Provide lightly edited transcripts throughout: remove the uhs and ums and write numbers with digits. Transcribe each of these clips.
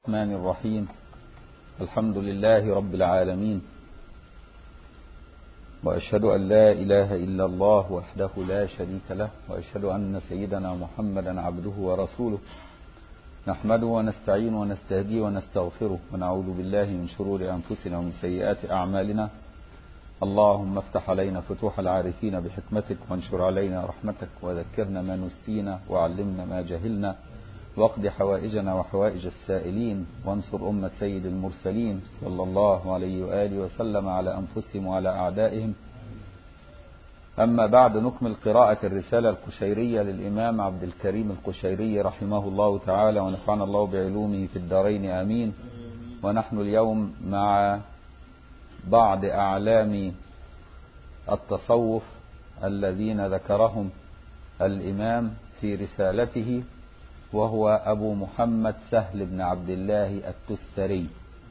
الرحمن الرحيم. الحمد لله رب العالمين، وأشهد أن لا إله إلا الله وحده لا شريك له، وأشهد أن سيدنا محمدا عبده ورسوله. نحمده ونستعين ونستهديه ونستغفره، ونعوذ بالله من شرور أنفسنا ومن سيئات أعمالنا. اللهم افتح علينا فتوح العارفين بحكمتك، وانشر علينا رحمتك، وذكرنا ما نسينا، وعلمنا ما جهلنا، واقض حوائجنا وحوائج السائلين، وانصر أمة سيد المرسلين صلى الله عليه وآله وسلم على أنفسهم وعلى أعدائهم. أما بعد، نكمل قراءة الرسالة القشيرية للإمام عبد الكريم القشيري رحمه الله تعالى، ونفعنا الله بعلومه في الدارين آمين. ونحن اليوم مع بعض أعلام التصوف الذين ذكرهم الإمام في رسالته، وهو أبو محمد سهل بن عبد الله التستري.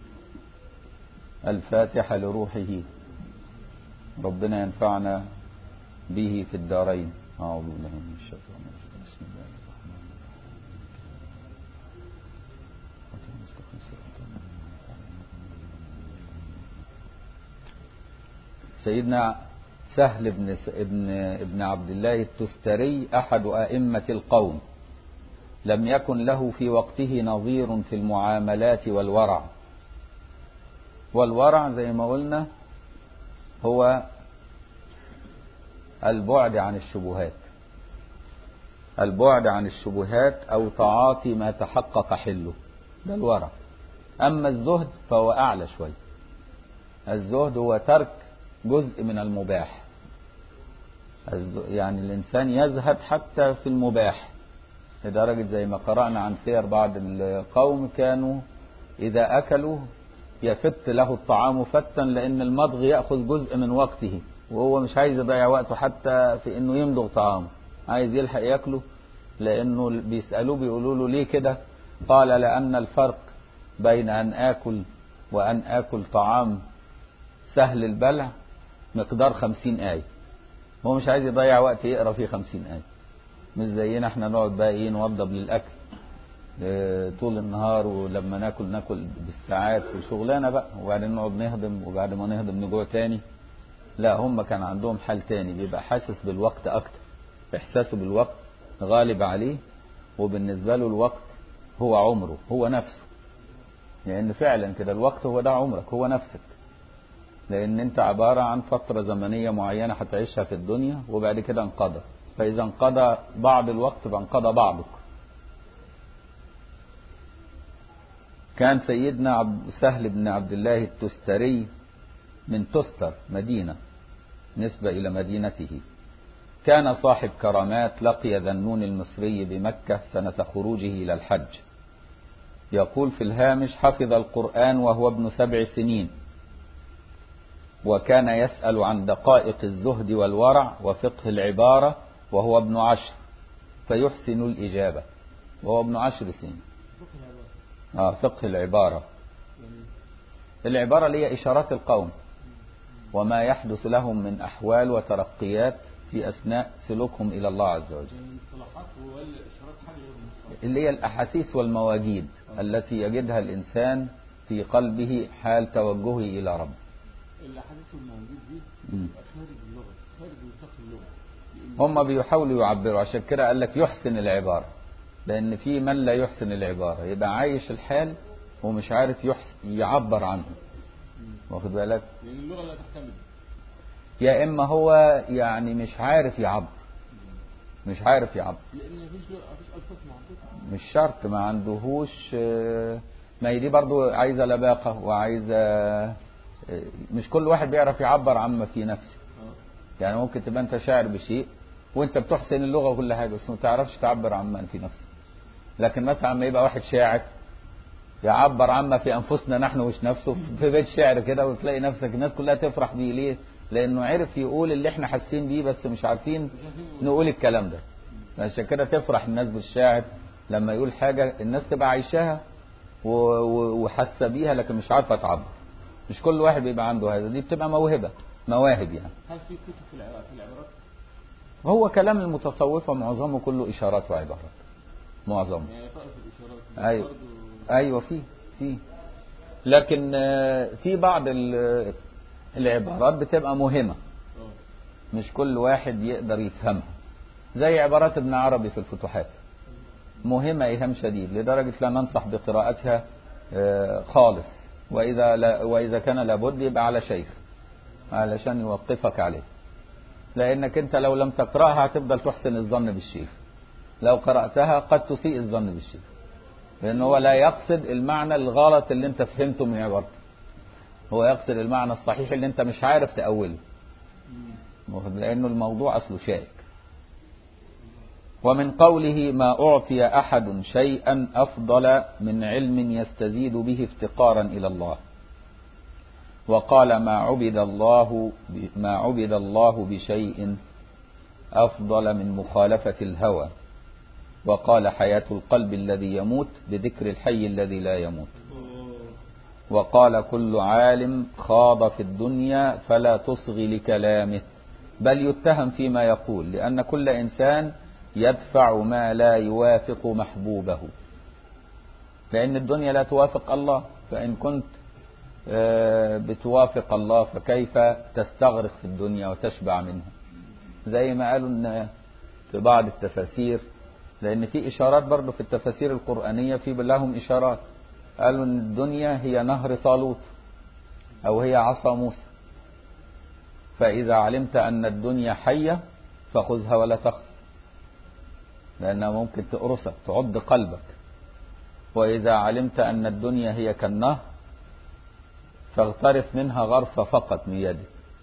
الفاتحة لروحه، ربنا ينفعنا به في الدارين. أعوذ بالله من الشيطان الرجيم. بسم الله الرحمن الرحيم. سيدنا سهل بن عبد الله التستري أحد أئمة القوم، لم يكن له في وقته نظير في المعاملات والورع. والورع زي ما قلنا هو البعد عن الشبهات، البعد عن الشبهات أو تعاطي ما تحقق حله، ده الورع. أما الزهد فهو أعلى شوي. الزهد هو ترك جزء من المباح، يعني الإنسان يزهد حتى في المباح، لدرجة زي ما قرأنا عن سير بعض القوم كانوا إذا أكلوا يفت له الطعام فتا، لأن المضغ يأخذ جزء من وقته، وهو مش عايز يضيع وقته حتى في إنه يمضغ طعامه، عايز يلحق يأكله. لأنه بيسألوه بيقولوا له ليه كده؟ قال لأن الفرق بين أن آكل وأن آكل طعام سهل البلع مقدار 50 آية. هو مش عايز يضيع وقت يقرأ فيه 50 آية، مش زينا احنا نقعد بقى ايه نوضب للاكل طول النهار، ولما ناكل بالساعات وشغلانه بقى، وبعدين نقعد نهضم، وبعد ما نهضم نجوع تاني. لا، هم كان عندهم حال تاني، بيبقى حاسس بالوقت اكتر، احساسه بالوقت غالب عليه، وبالنسبه له الوقت هو عمره، هو نفسه. لان فعلا كده الوقت هو ده عمرك، هو نفسك، لان انت عباره عن فتره زمنيه معينه هتعيشها في الدنيا، وبعد كده انقضى. فإذا انقضى بعض الوقت فانقضى بعضك. كان سيدنا سهل بن عبد الله التستري من تستر، مدينة نسبة إلى مدينته. كان صاحب كرامات، لقي ذنون المصري بمكة سنة خروجه إلى الحج. يقول في الهامش: حفظ القرآن وهو ابن 7 سنين، وكان يسأل عن دقائق الزهد والورع وفقه العبارة وهو ابن 10، فيحسن الإجابة وهو ابن 10 سنين. فقه العبارة، العبارة هي إشارات القوم وما يحدث لهم من أحوال وترقيات في أثناء سلوكهم إلى الله عز وجل، اللي هي الأحاسيس والمواجيد التي يجدها الإنسان في قلبه حال توجهه إلى رب. الأحاديث والمواجيد دي خارج اللغة، خارج نطاق اللغة. هم بيحاولوا يعبروا، عشان كده قال لك يحسن العبارة، لأن في من لا يحسن العبارة، يبقى عايش الحال ومش عارف يعبر عنه. واخد بالك؟ لأن اللغة لا تحتمل، يا إما هو يعني مش عارف يعبر، مش عارف يعبر، لأن مفيش ألفاظ معروفة. مش شرط ما عندهوش، ما هي دي برضو عايزة لباقة وعايزة، مش كل واحد بيعرف يعبر عما في نفسه. يعني ممكن تبقى انت شاعر بشيء وانت بتحسن اللغة وكل حاجة، بس ما تعرفش تعبر عما في نفسك. لكن مثلا ما يبقى واحد شاعر يعبر عما في انفسنا نحن مش نفسه في بيت شعر كده، وتلاقي نفسك الناس كلها تفرح بيه. ليه؟ لانه عرف يقول اللي احنا حاسين بيه، بس مش عارفين نقول الكلام ده. عشان كده تفرح الناس بالشاعر لما يقول حاجة الناس تبقى عايشاها وحاسه بيها، لكن مش عارفة تعبر. مش كل واحد بيبقى عنده هذا، دي بتبقى موهبة، مواهب يعني. هل في كتب في العبارات؟ هو كلام المتصوفة معظمه كله إشارات وعبارات، معظمه. يعني طائف الإشارات. أيوة فيه فيه. لكن في بعض العبارات بتبقى مهمة مش كل واحد يقدر يفهمها، زي عبارات ابن عربي في الفتوحات مهمة إيهام شديد لدرجة لا ننصح بقراءتها خالص، وإذا كان لابد يبقى على شيخ علشان يوقفك عليه، لأنك أنت لو لم تقرأها هتفضل تحسن الظن بالشيخ، لو قرأتها قد تسيء الظن بالشيخ، لأنه هو لا يقصد المعنى الغلط اللي أنت فهمته من عبارته، هو يقصد المعنى الصحيح اللي أنت مش عارف تأوله، لأنه الموضوع أصله شائك. ومن قوله ما أعطي أحد شيئا أفضل من علم يستزيد به افتقارا إلى الله. وقال ما عبد الله بشيء أفضل من مخالفة الهوى. وقال حياة القلب الذي يموت بذكر الحي الذي لا يموت. وقال كل عالم خاض في الدنيا فلا تصغي لكلامه بل يتهم فيما يقول، لأن كل إنسان يدفع ما لا يوافق محبوبه، لأن الدنيا لا توافق الله، فإن كنت بتوافق الله فكيف تستغرق في الدنيا وتشبع منها؟ زي ما قالوا إن في بعض التفاسير، لأن في إشارات برضو في التفاسير القرآنية في لهم إشارات، قالوا إن الدنيا هي نهر طالوت أو هي عصا موسى، فإذا علمت أن الدنيا حية فخذها ولا تخف، لأنها ممكن تقرصك تعض قلبك. وإذا علمت أن الدنيا هي كالنهر فاغترف منها غرفة فقط بيدك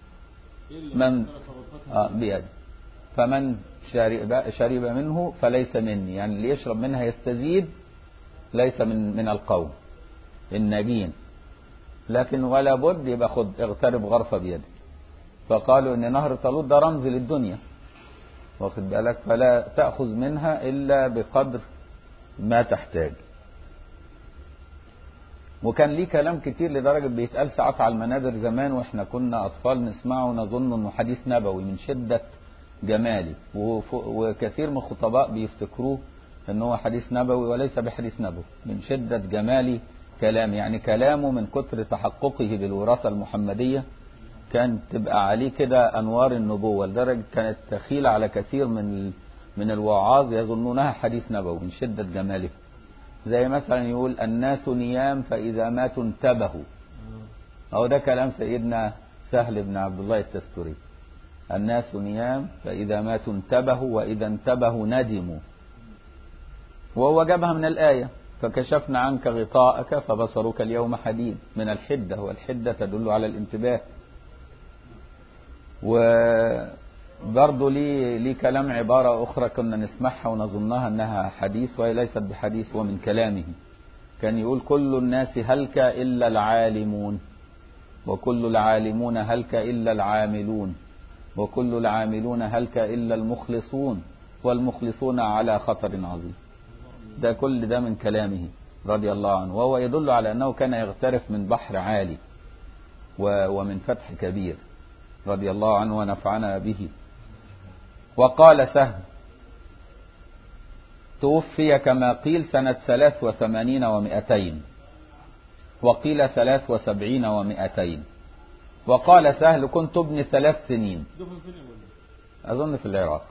بيدك، فمن شرب منه فليس مني، يعني اللي يشرب منها يستزيد ليس من القوم الناجين، لكن ولا بد يبقى خد اغترب غرفة بيدك. فقالوا ان نهر طالوت ده رمز للدنيا، واخد بالك، فلا تأخذ منها إلا بقدر ما تحتاج. وكان ليه كلام كتير لدرجة بيتقال ساعات على المنابر زمان واحنا كنا أطفال نسمعه ونظن انه حديث نبوي من شدة جمالي، وكثير من الخطباء بيفتكروه انه هو حديث نبوي وليس بحديث نبوي من شدة جمال كلام، يعني كلامه من كتر تحققه بالوراثة المحمدية كانت تبقى عليه كده أنوار النبوة، لدرجة كانت تخيل على كثير من الوعاظ يظنونها حديث نبوي من شدة جماله. زي مثلا يقول الناس نيام فإذا ماتوا انتبهوا، أو ده كلام سيدنا سهل بن عبد الله التستري، الناس نيام فإذا ماتوا انتبهوا وإذا انتبهوا ندموا، وهو جابها من الآية فكشفنا عنك غطاءك فبصرك اليوم حديد من الحدة، والحدة تدل على الانتباه. وبرضه لي كلام عبارة أخرى كنا نسمعها ونظنها أنها حديث وهي ليست بحديث، ومن كلامه كان يقول كل الناس هلك إلا العالمون، وكل العالمون هلك إلا العاملون، وكل العاملون هلك إلا المخلصون، والمخلصون على خطر عظيم. ده كل ده من كلامه رضي الله عنه، وهو يدل على أنه كان يغترف من بحر عالي ومن فتح كبير رضي الله عنه ونفعنا به. وقال سهل توفي كما قيل سنة 83 و200، وقيل 73 و200. وقال سهل كنت ابن 3 سنين، أظن في العراق.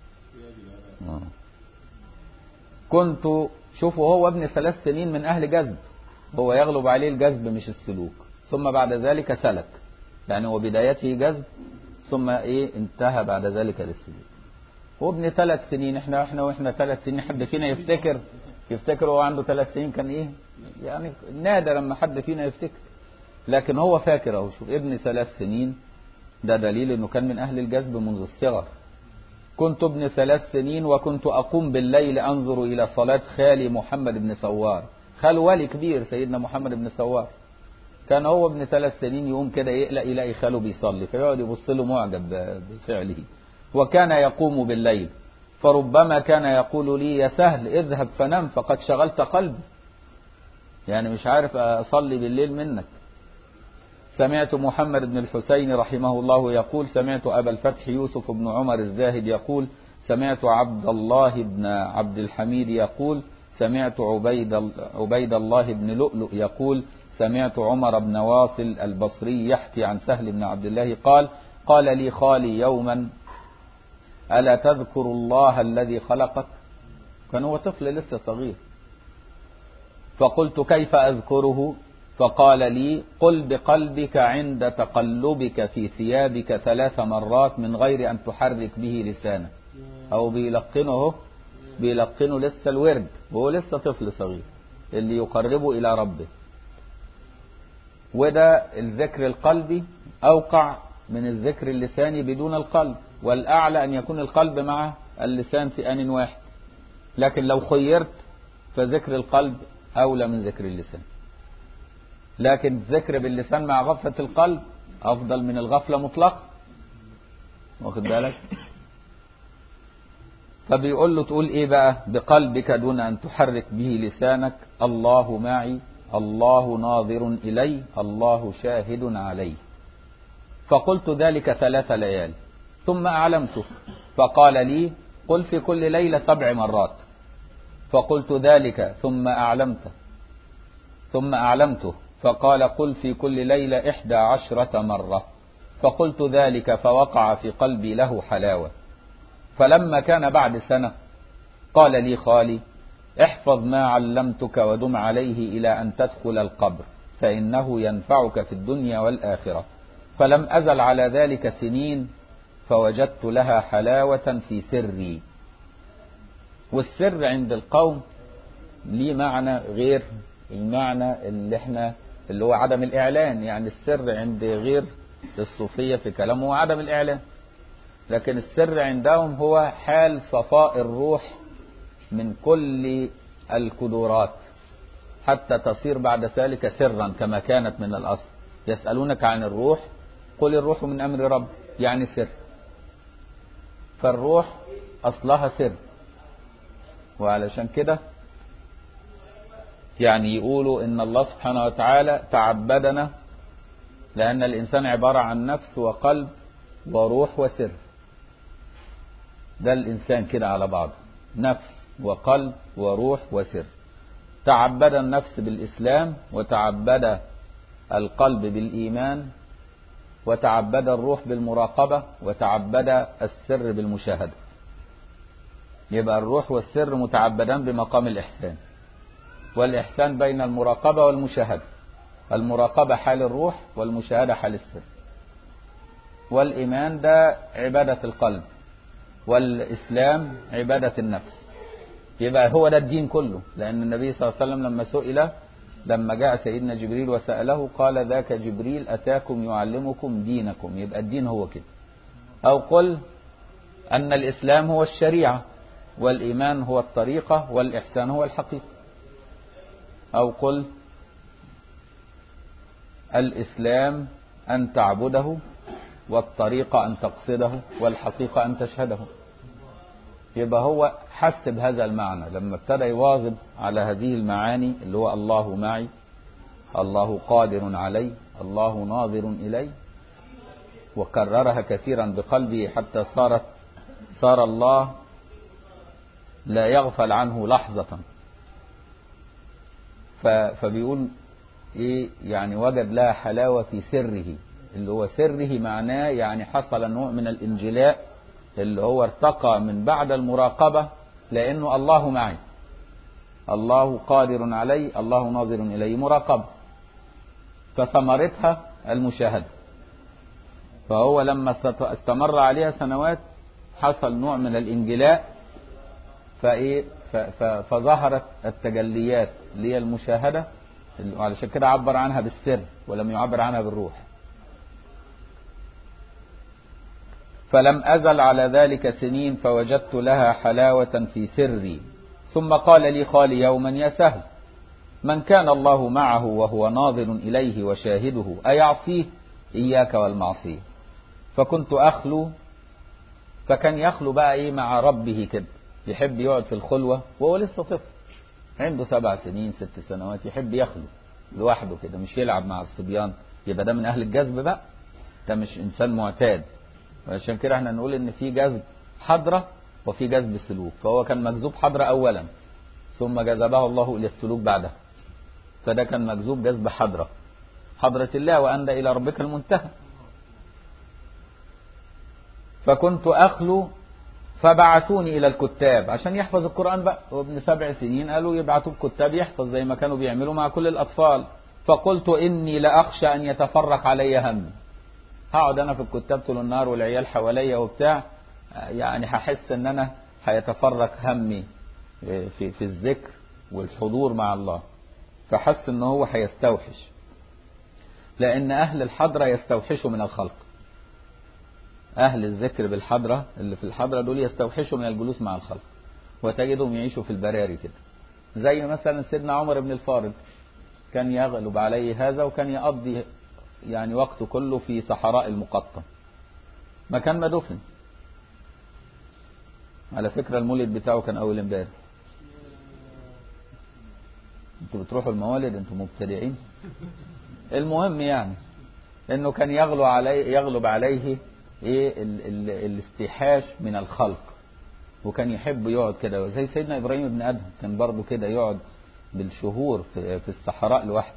كنت شوفوا هو ابن 3 سنين من أهل جذب، هو يغلب عليه الجذب مش السلوك، ثم بعد ذلك سلك، يعني هو بدايته جذب ثم انتهى بعد ذلك للسلوك. هو ابن 3 سنين، احنا 3 سنين حد فينا يفتكر هو عنده 3 سنين كان يعني نادر لما حد فينا يفتكر، لكن هو فاكر اهو. شوف ابن 3 سنين ده دليل انه كان من اهل الجذب منذ الصغر. كنت ابن 3 سنين وكنت اقوم بالليل انظر الى صلاة خالي محمد بن سوار، خال ولي كبير سيدنا محمد بن سوار، كان هو ابن 3 سنين يقوم كده يقلق يلاقي خاله بيصلي فيقعد يبص له معجب بفعله. وكان يقوم بالليل فربما كان يقول لي يا سهل اذهب فنم فقد شغلت قلبي، يعني مش عارف أصلي بالليل منك. سمعت محمد بن الحسين رحمه الله يقول سمعت أبا الفتح يوسف بن عمر الزاهد يقول سمعت عبد الله بن عبد الحميد يقول سمعت عبيد الله بن لؤلؤ يقول سمعت عمر بن واصل البصري يحكي عن سهل بن عبد الله قال لي خالي يوما ألا تذكر الله الذي خلقك؟ كان هو طفل لسه صغير. فقلت كيف أذكره؟ فقال لي قل بقلبك عند تقلبك في ثيابك 3 مرات من غير أن تحرك به لسانك. أو بيلقنه لسه الورد وهو لسه طفل صغير اللي يقربه إلى ربه. وده الذكر القلبي أوقع من الذكر اللساني بدون القلب، والأعلى أن يكون القلب مع اللسان في آن واحد. لكن لو خيرت فذكر القلب أولى من ذكر اللسان، لكن الذكر باللسان مع غفلة القلب أفضل من الغفلة مطلقا. واخد بالك؟ فبيقول له تقول إيه بقى؟ بقلبك دون أن تحرك به لسانك. الله معي، الله ناظر إلي، الله شاهد علي. فقلت ذلك 3 ليال ثم أعلمته، فقال لي قل في كل ليلة 7 مرات. فقلت ذلك ثم أعلمته، فقال قل في كل ليلة 11 مرة. فقلت ذلك فوقع في قلبي له حلاوة. فلما كان بعد سنة قال لي خالي احفظ ما علمتك ودم عليه إلى أن تدخل القبر فإنه ينفعك في الدنيا والآخرة. فلم أزل على ذلك سنين فوجدت لها حلاوة في سري. والسر عند القوم ليه معنى غير المعنى اللي هو عدم الإعلان. يعني السر عند غير الصوفية في كلامه هو عدم الإعلان، لكن السر عندهم هو حال صفاء الروح من كل الكدورات حتى تصير بعد ذلك سرا كما كانت من الأصل. يسألونك عن الروح قل الروح من أمر رب، يعني سر. فالروح أصلها سر، وعلشان كده يعني يقولوا إن الله سبحانه وتعالى تعبدنا، لأن الإنسان عبارة عن نفس وقلب وروح وسر. ده الإنسان كده على بعضه، نفس وقلب وروح وسر. تعبد النفس بالإسلام، وتعبد القلب بالإيمان، وتعبد الروح بالمراقبة، وتعبد السر بالمشاهدة. يبقى الروح والسر متعبدان بمقام الإحسان، والإحسان بين المراقبة والمشاهدة. المراقبة حال الروح، والمشاهدة حال السر. والإيمان ده عبادة القلب، والإسلام عبادة النفس. يبقى هو ده الدين كله. لأن النبي صلى الله عليه وسلم لما جاء سيدنا جبريل وسأله قال ذاك جبريل أتاكم يعلمكم دينكم. يبقى الدين هو كده. أو قل أن الإسلام هو الشريعة، والإيمان هو الطريقة، والإحسان هو الحقيقة. أو قل الإسلام أن تعبده، والطريقة أن تقصده، والحقيقة أن تشهده. يبقى هو حس بهذا المعنى لما ابتدى يواظب على هذه المعاني اللي هو الله معي، الله قادر علي، الله ناظر إلي، وكررها كثيرا بقلبه حتى صار الله لا يغفل عنه لحظة. فبيقول إيه يعني وجد لها حلاوة في سره. اللي هو سره معناه يعني حصل نوع من الانجلاء اللي هو ارتقى من بعد المراقبة، لأنه الله معي، الله قادر علي، الله ناظر إلي، مراقبة. فثمرتها المشاهدة. فهو لما استمر عليها سنوات حصل نوع من الانجلاء، فظهرت التجليات اللي هي المشاهدة، وعلشان كده عبر عنها بالسر ولم يعبر عنها بالروح. فلم أزل على ذلك سنين فوجدت لها حلاوة في سري. ثم قال لي خالي يوما يا سهل من كان الله معه وهو ناظر إليه وشاهده أيعصيه؟ إياك والمعصية. فكنت أخلو، فكان يخلو بقى إيه مع ربه كده، يحب يقعد في الخلوة وهو لسه طفل عنده 7 سنين 6 سنوات، يحب يخلو لوحده كده، مش يلعب مع الصبيان. يبقى ده من أهل الجذب بقى، ده مش إنسان معتاد. وعشان كده احنا نقول إن في جذب حضرة وفي جذب سلوك. فهو كان مجذوب حضرة أولا، ثم جذبه الله إلى السلوك بعدها. فده كان مجذوب جذب حضرة الله، وأن إلى ربك المنتهى. فكنت أخلو فبعثوني إلى الكتاب عشان يحفظ القرآن بقى، وابن 7 سنين قالوا يبعثوا الكتاب يحفظ زي ما كانوا بيعملوا مع كل الأطفال. فقلت إني لأخشى أن يتفرق علي همي، هقعد أنا في الكتاب طول النهار والعيال حواليا وبتاع، يعني هحس أن أنا هيتفرق همي في الذكر والحضور مع الله. فحس أنه هو هيستوحش، لأن أهل الحضرة يستوحشوا من الخلق. أهل الذكر بالحضرة اللي في الحضرة دول يستوحشوا من الجلوس مع الخلق، وتجدهم يعيشوا في البراري كده. زي مثلا سيدنا عمر بن الفارض كان يغلب عليه هذا، وكان يقضي يعني وقته كله في صحراء المقطم مكان ما دفن. على فكرة المولد بتاعه كان أول امبارح. انتوا بتروحوا الموالد انتوا مبتدعين. المهم يعني انه كان يغلب عليه ايه الاستيحاش من الخلق، وكان يحب يقعد كده زي سيدنا ابراهيم بن ادهم، كان برضه كده يقعد بالشهور في الصحراء لوحده،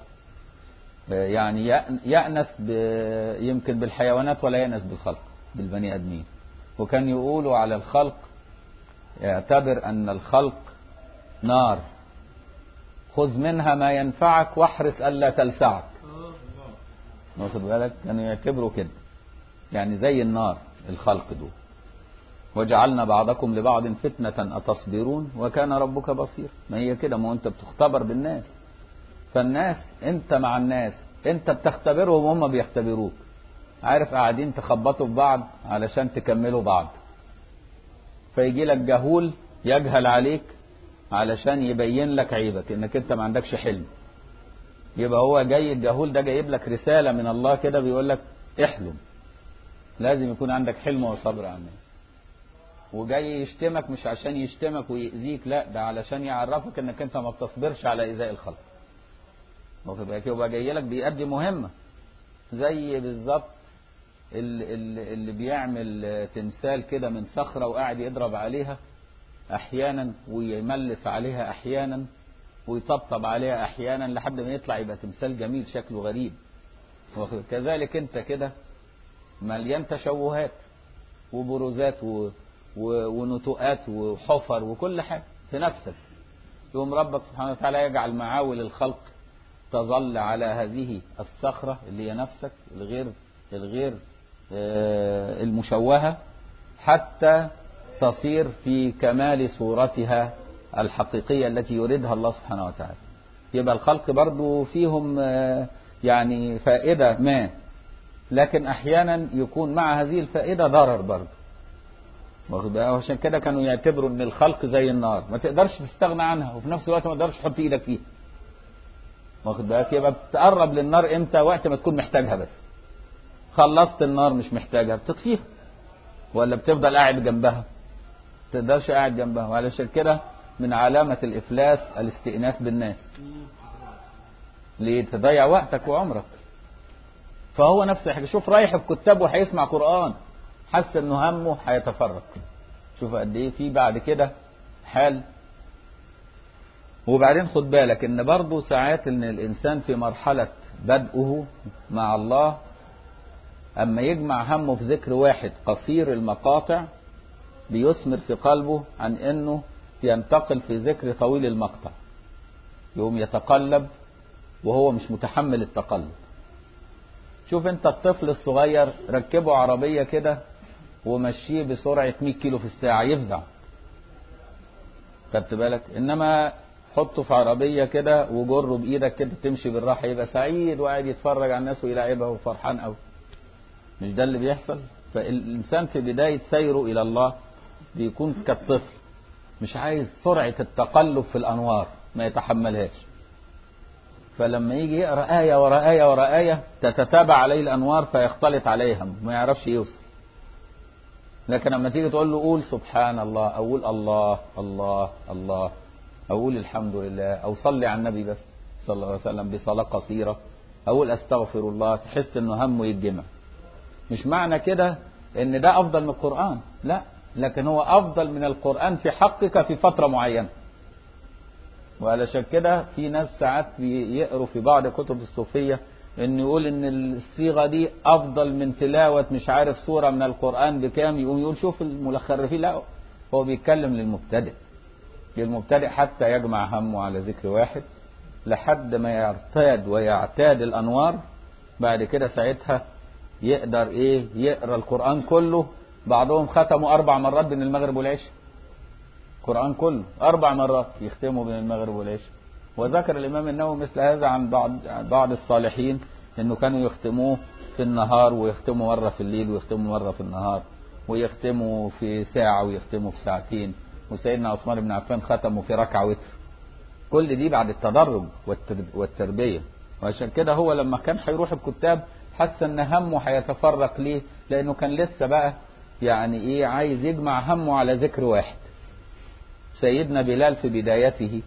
يعني يأنس يمكن بالحيوانات ولا يأنس بالخلق بالبني ادمين. وكان يقولوا على الخلق اعتبر ان الخلق نار، خذ منها ما ينفعك واحرص الا تلسعك. واخد بالك؟ كانوا يعتبروا كده يعني زي النار الخلق دول. وجعلنا بعضكم لبعض فتنة أتصبرون وكان ربك بصير. ما هي كده، ما انت بتختبر بالناس، فالناس انت مع الناس انت بتختبرهم وهم بيختبروك. عارف قاعدين تخبطوا في بعض علشان تكملوا بعض، فيجي لك جهول يجهل عليك علشان يبين لك عيبك انك انت ما عندكش حلم. يبقى هو جاي الجهول ده جايب لك رسالة من الله كده بيقول لك احلم، لازم يكون عندك حلم وصبر على الناس. وجاي يشتمك مش عشان يشتمك ويأذيك، لا ده علشان يعرفك انك انت ما بتصبرش على إيذاء الخلق. واخد بالك؟ يبقى جاي لك بيأدي مهمة، زي بالظبط اللي بيعمل تمثال كده من صخرة وقاعد يضرب عليها احيانا ويملس عليها احيانا ويطبطب عليها احيانا لحد ما يطلع يبقى تمثال جميل شكله غريب. كذلك انت كده مليان تشوهات وبروزات ونتوءات وحفر وكل حاجة في نفسك. يوم ربك سبحانه وتعالى يجعل معاول الخلق تظل على هذه الصخرة اللي هي نفسك الغير المشوهة حتى تصير في كمال صورتها الحقيقية التي يريدها الله سبحانه وتعالى. يبقى الخلق برضو فيهم يعني فائدة ما، لكن أحيانا يكون مع هذه الفائدة ضرر برضو. وعشان كده كانوا يعتبروا ان الخلق زي النار ما تقدرش تستغنى عنها، وفي نفس الوقت ما تقدرش تحط ايدك فيها. واخد بالك؟ يبقى بتقرب للنار امتى؟ وقت ما تكون محتاجها بس. خلصت النار مش محتاجها بتطفيها، ولا بتفضل قاعد جنبها؟ ما تقدرش قاعد جنبها. وعلشان كده من علامة الإفلاس الاستئناس بالناس. ليه؟ تضيع وقتك وعمرك. فهو نفس الحاجة. شوف رايح الكتاب وهيسمع قرآن حس انه همه هيتفرق. شوف قد ايه في بعد كده حال. وبعدين خد بالك ان برضه ساعات ان الانسان في مرحلة بدءه مع الله اما يجمع همه في ذكر واحد قصير المقاطع بيثمر في قلبه عن انه ينتقل في ذكر طويل المقطع، يقوم يتقلب وهو مش متحمل التقلب. شوف انت الطفل الصغير ركبه عربية كده ومشيه بسرعة 100 كيلو في الساعة يفزع، خدت بالك؟ انما حطه في عربية كده وجره بايدك كده تمشي بالراحة يبقى سعيد وقاعد يتفرج على الناس ويلاعبها وفرحان قوي. مش ده اللي بيحصل؟ فالإنسان في بداية سيره إلى الله بيكون كالطفل مش عايز سرعة التقلب في الأنوار ما يتحملهاش. فلما يجي يقرأ آية وراء آية وراء آية تتتابع عليه الأنوار فيختلط عليها ما يعرفش يوصل. لكن لما تيجي تقول له قول سبحان الله أو قول الله الله الله أو قول الحمد لله أو صلي على النبي بس صلى الله عليه وسلم بصلاة قصيرة أو قول أستغفر الله، تحس إنه همه يتجمع. مش معنى كده إن ده أفضل من القرآن، لا، لكن هو أفضل من القرآن في حقك في فترة معينة. وعلشان كده في ناس ساعات بيقروا في بعض كتب الصوفية ان يقول ان الصيغة دي افضل من تلاوة مش عارف سورة من القرآن بكام، يقوم يقول شوف الملخرفين. لا، هو بيتكلم للمبتدئ حتى يجمع همه على ذكر واحد لحد ما يرتاد ويعتاد الانوار. بعد كده ساعتها يقدر يقرأ القرآن كله. بعضهم ختموا 4 مرات بين المغرب والعشاء، القرآن كله 4 مرات يختموا بين المغرب والعشاء. وذكر الإمام النووي مثل هذا عن بعض الصالحين انه كانوا يختموه في النهار ويختموا مرة في الليل ويختموا مرة في النهار ويختموا في ساعة ويختموا في ساعتين. وسيدنا عثمان بن عفان ختموا في ركعة وتر. كل دي بعد التدرج والتربية. وعشان كده هو لما كان هيروح الكتاب حس ان همه هيتفرق ليه، لانه كان لسه بقى يعني عايز يجمع همه على ذكر واحد. سيدنا بلال في بدايته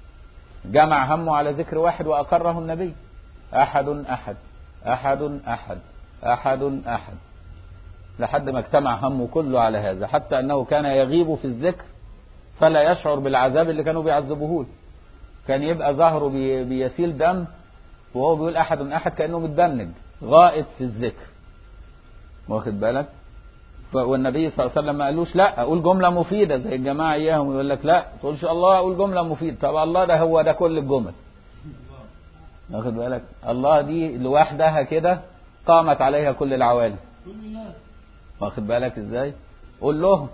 جمع همه على ذكر واحد وأقره النبي: أحد أحد أحد أحد أحد أحد، لحد ما اجتمع همه كله على هذا، حتى أنه كان يغيب في الذكر فلا يشعر بالعذاب اللي كانوا بيعذبوه. كان يبقى ظهره بيسيل دم وهو بيقول أحد أحد كأنه متبنج غائب في الذكر، واخد بالك؟ والنبي صلى الله عليه وسلم ما قالوش لا اقول جمله مفيده زي الجماعه اياهم يقول لك لا تقولش الله اقول جمله مفيده. طب الله ده هو ده كل الجمل، واخد بالك؟ الله دي لوحدها كده قامت عليها كل العوالم، واخد بالك ازاي؟ قول لهم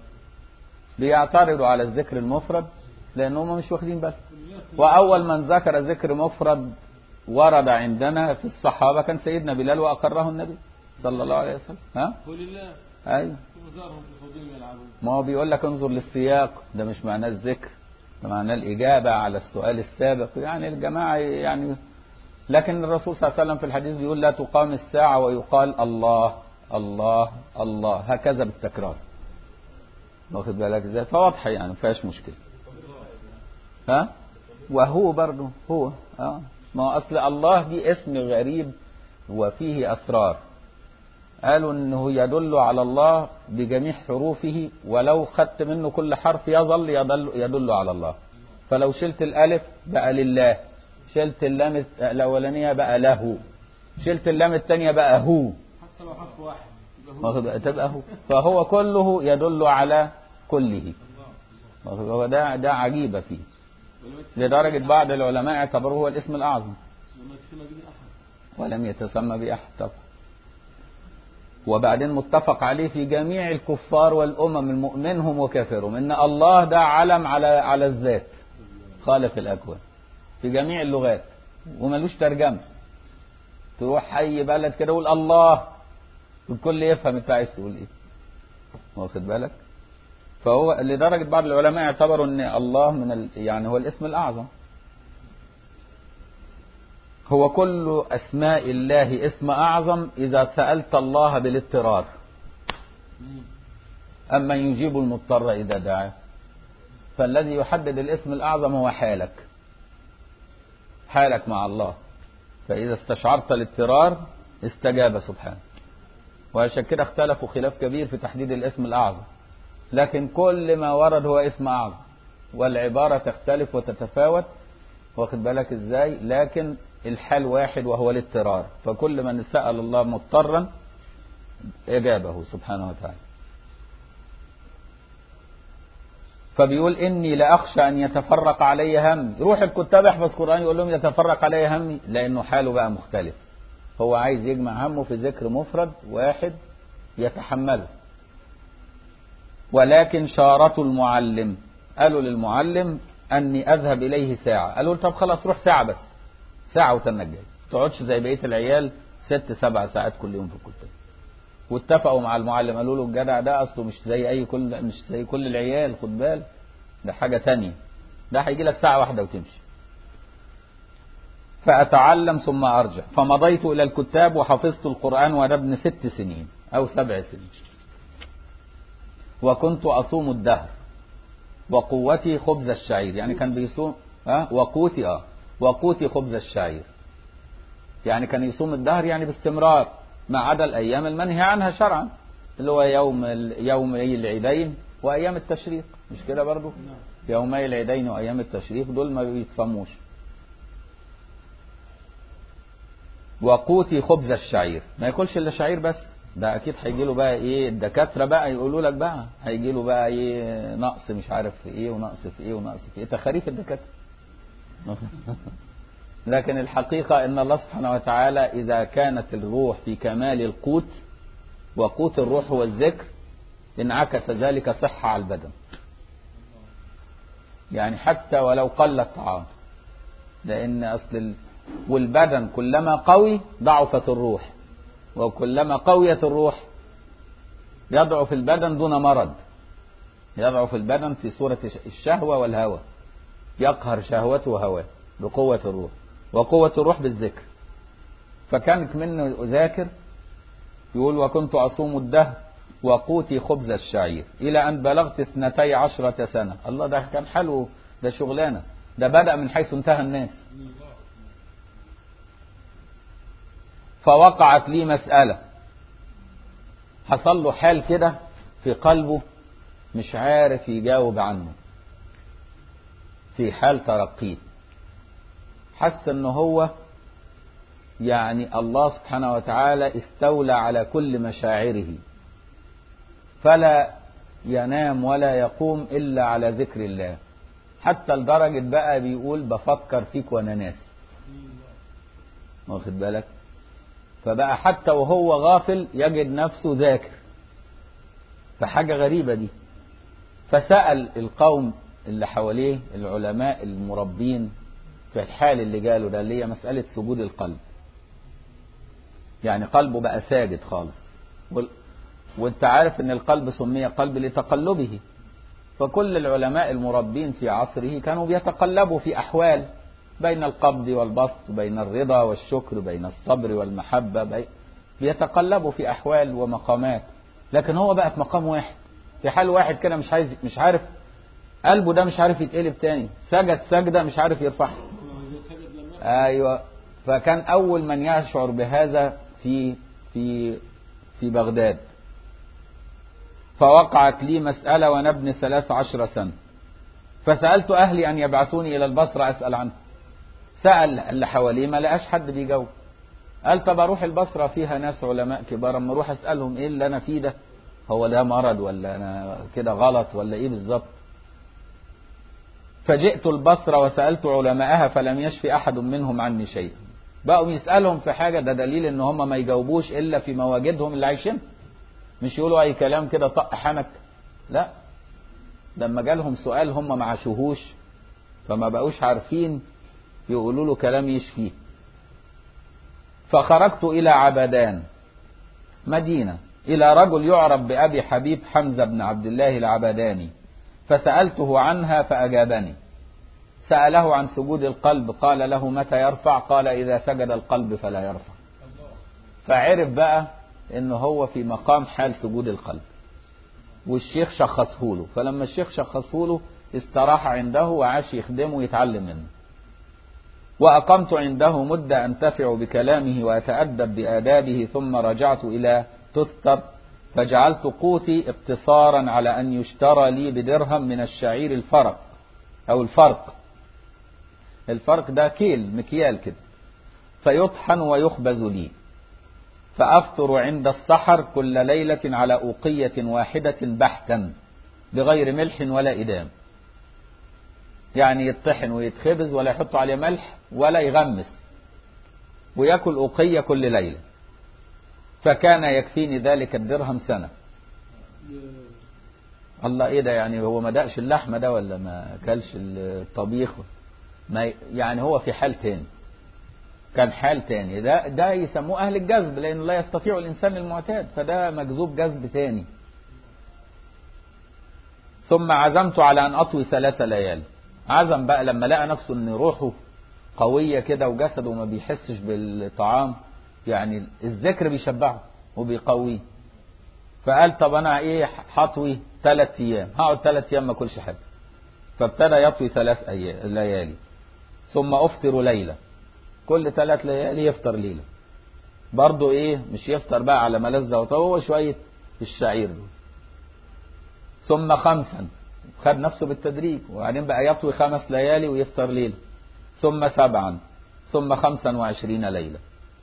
بيعترضوا على الذكر المفرد لانهم مش واخدين بالهم. واول من ذكر ذكر مفرد ورد عندنا في الصحابه كان سيدنا بلال واقره النبي صلى الله عليه وسلم. ها؟ ايوه، ما هو بيقول لك انظر للسياق، ده مش معناه الذكر، ده معناه الإجابة على السؤال السابق. يعني الجماعة يعني، لكن الرسول صلى الله عليه وسلم في الحديث بيقول لا تقام الساعة ويقال الله الله الله هكذا بالتكرار، واخد بالك ازاي؟ فواضحة يعني ما فيهاش مشكلة. ها؟ وهو برضه هو ما هو أصل الله دي اسم غريب وفيه أسرار. قالوا انه يدل على الله بجميع حروفه، ولو خدت منه كل حرف يظل يدل على الله. فلو شلت الالف بقى لله، شلت اللام الاولانيه بقى له، شلت اللام الثانيه بقى هو، حتى لو حرف واحد تبقى هو. فهو كله يدل على كله. هو ده عجيبه فيه، لدرجه بعض العلماء اعتبروه هو الاسم الاعظم ولم يتسمى باحد طبعا. وبعدين متفق عليه في جميع الكفار والأمم منهم وكافرهم ان الله ده علم على الذات خالق الأكوان في جميع اللغات وملوش ترجمة. تروح أي بلد كده قول الله الكل يفهم انت عايز تقول ايه، واخد بالك؟ فهو لدرجة بعض العلماء اعتبروا ان الله يعني هو الاسم الأعظم. هو كل أسماء الله اسم أعظم إذا سألت الله بالاضطرار، أما يجيب المضطر إذا دعاه. فالذي يحدد الاسم الأعظم هو حالك مع الله، فإذا استشعرت الاضطرار استجاب سبحانه. وعشان كده اختلفوا خلاف كبير في تحديد الاسم الأعظم، لكن كل ما ورد هو اسم أعظم، والعبارة تختلف وتتفاوت، واخد بالك ازاي؟ لكن الحال واحد وهو الاضطرار. فكل من سأل الله مضطرا اجابه سبحانه وتعالى. فبيقول اني لاخشى ان يتفرق علي همي. روح الكتاب احفظ قرآن يقول لهم يتفرق علي همي، لانه حاله بقى مختلف. هو عايز يجمع همه في ذكر مفرد واحد يتحمله. ولكن شارته المعلم، قالوا للمعلم اني اذهب اليه ساعة. قالوا طب خلاص روح ساعة بس، ساعة وتنك جاي، تقعدش زي بقية العيال 6-7 ساعات كل يوم في الكتاب. واتفقوا مع المعلم قالوا له الجدع ده اصله مش زي كل العيال، خد بالك ده حاجة تانية، ده هيجي لك ساعة واحدة وتمشي. فأتعلم ثم أرجع. فمضيت إلى الكتاب وحفظت القرآن وأنا ابن 6 سنين أو 7 سنين. وكنت أصوم الدهر وقوتي خبز الشعير، يعني كان بيصوم وقوتي خبز الشعير، يعني كان يصوم الدهر يعني باستمرار، ما عدا الأيام المنهي عنها شرعا اللي هو يوم العيدين وأيام التشريق، مش كده برضو؟ يومي العيدين وأيام التشريق دول ما بيتصموش. وقوتي خبز الشعير، ما ياكلش الا شعير بس، ده اكيد هيجي له بقى ايه الدكاتره بقى يقولوا لك بقى هيجي له بقى ايه نقص مش عارف في ايه ونقص في ايه ونقص في ايه، تخاريف الدكاتره. لكن الحقيقه ان الله سبحانه وتعالى اذا كانت الروح في كمال القوت، وقوت الروح هو الذكر، انعكس ذلك صحه على البدن. يعني حتى ولو قل الطعام، لان اصل والبدن كلما قوي ضعفت الروح، وكلما قويت الروح يضعف البدن دون مرض، يضعف البدن في صورة الشهوة والهوى، يقهر شهوته وهواه بقوة الروح، وقوة الروح بالذكر. فكانت منه ذاكر يقول وكنت أصوم الدهر وقوتي خبز الشعير إلى أن بلغت 12 سنة. الله، ده كان حلو، ده شغلانة، ده بدأ من حيث انتهى الناس. فوقعت لي مسألة، حصل له حال كده في قلبه مش عارف يجاوب عنه، في حال ترقيه، حس انه هو يعني الله سبحانه وتعالى استولى على كل مشاعره، فلا ينام ولا يقوم إلا على ذكر الله، حتى لدرجة بقى بيقول بفكر فيك وانا ناسي، واخد بالك؟ فبقى حتى وهو غافل يجد نفسه ذاكر، فحاجة غريبة دي. فسأل القوم اللي حواليه العلماء المربين في الحال اللي جاله ده، اللي هي مسألة سجود القلب، يعني قلبه بقى ساجد خالص، وانت عارف ان القلب سمي قلب لتقلبه، فكل العلماء المربين في عصره كانوا بيتقلبوا في أحوال بين القبض والبسط، بين الرضا والشكر، بين الصبر والمحبة، بيتقلبوا في أحوال ومقامات. لكن هو بقى في مقام واحد، في حال واحد كده، مش عارف قلبه ده مش عارف يتقلب تاني، سجد سجدة مش عارف يرفعها. أيوة. فكان أول من يشعر بهذا في بغداد. فوقعت لي مسألة وأنا ابن 13 سنة، فسألت أهلي أن يبعثوني إلى البصرة أسأل عنه. سأل اللي حواليه ما لقاش حد بيجاوب، قال طب أروح البصرة فيها ناس علماء كبار، أما أروح أسألهم إيه اللي أنا فيه ده، هو ده مرض ولا أنا كده غلط ولا إيه بالظبط. فجئت البصرة وسألت علماءها فلم يشفي أحد منهم عني شيء. بقوا يسألهم في حاجة، ده دليل إن هم ما يجاوبوش إلا في مواجدهم اللي عايشين، مش يقولوا أي كلام كده طق حنك، لا، لما جالهم سؤال هم ما عاشوهوش فما بقوش عارفين يقولوا له كلام يشفيه. فخرجت إلى عبدان مدينة إلى رجل يعرف بأبي حبيب حمزة بن عبد الله العبداني، فسألته عنها فأجابني. سأله عن سجود القلب، قال له متى يرفع؟ قال إذا سجد القلب فلا يرفع. فعرف بقى إنه هو في مقام حال سجود القلب، والشيخ شخصه له. فلما الشيخ شخصه له استراح عنده وعاش يخدمه ويتعلم منه. وأقمت عنده مدة أنتفع بكلامه وأتأدب بآدابه، ثم رجعت إلى تستر فجعلت قوتي اقتصارا على أن يشترى لي بدرهم من الشعير الفرق أو الفرق. الفرق ده كيل مكيال كده، فيطحن ويخبز لي، فأفطر عند السحر كل ليلة على أوقية واحدة بحتا بغير ملح ولا إدام، يعني يطحن ويتخبز ولا يحط عليه ملح ولا يغمس، ويأكل أوقية كل ليلة، فكان يكفيني ذلك الدرهم سنة. الله، إيه ده؟ يعني هو ما دقش اللحمة ده ولا ما أكلش الطبيخ؟ ما يعني هو في حال تاني، كان حال تاني، ده يسموه أهل الجذب، لأنه لا يستطيع الإنسان المعتاد، فده مجذوب جذب تاني. ثم عزمت على أن أطوي 3 ليالي. عزم بقى لما لقى نفسه أن روحه قوية كده وجسده ما بيحسش بالطعام، يعني الذكر بيشبعه وبيقويه، فقال طب أنا إيه هطوي 3 أيام، هقعد 3 أيام ما أكلش حاجة. فابتدى يطوي 3 ليالي، ثم أفطر ليلة، كل 3 ليالي يفطر ليلة، برضو إيه مش يفطر بقى على ملذة وطوى شوية الشعير دول. ثم 5 خد نفسه بالتدريج، وبعدين بقى يطوي 5 ليالي ويفطر ليلة، ثم 7، ثم 25 ليلة.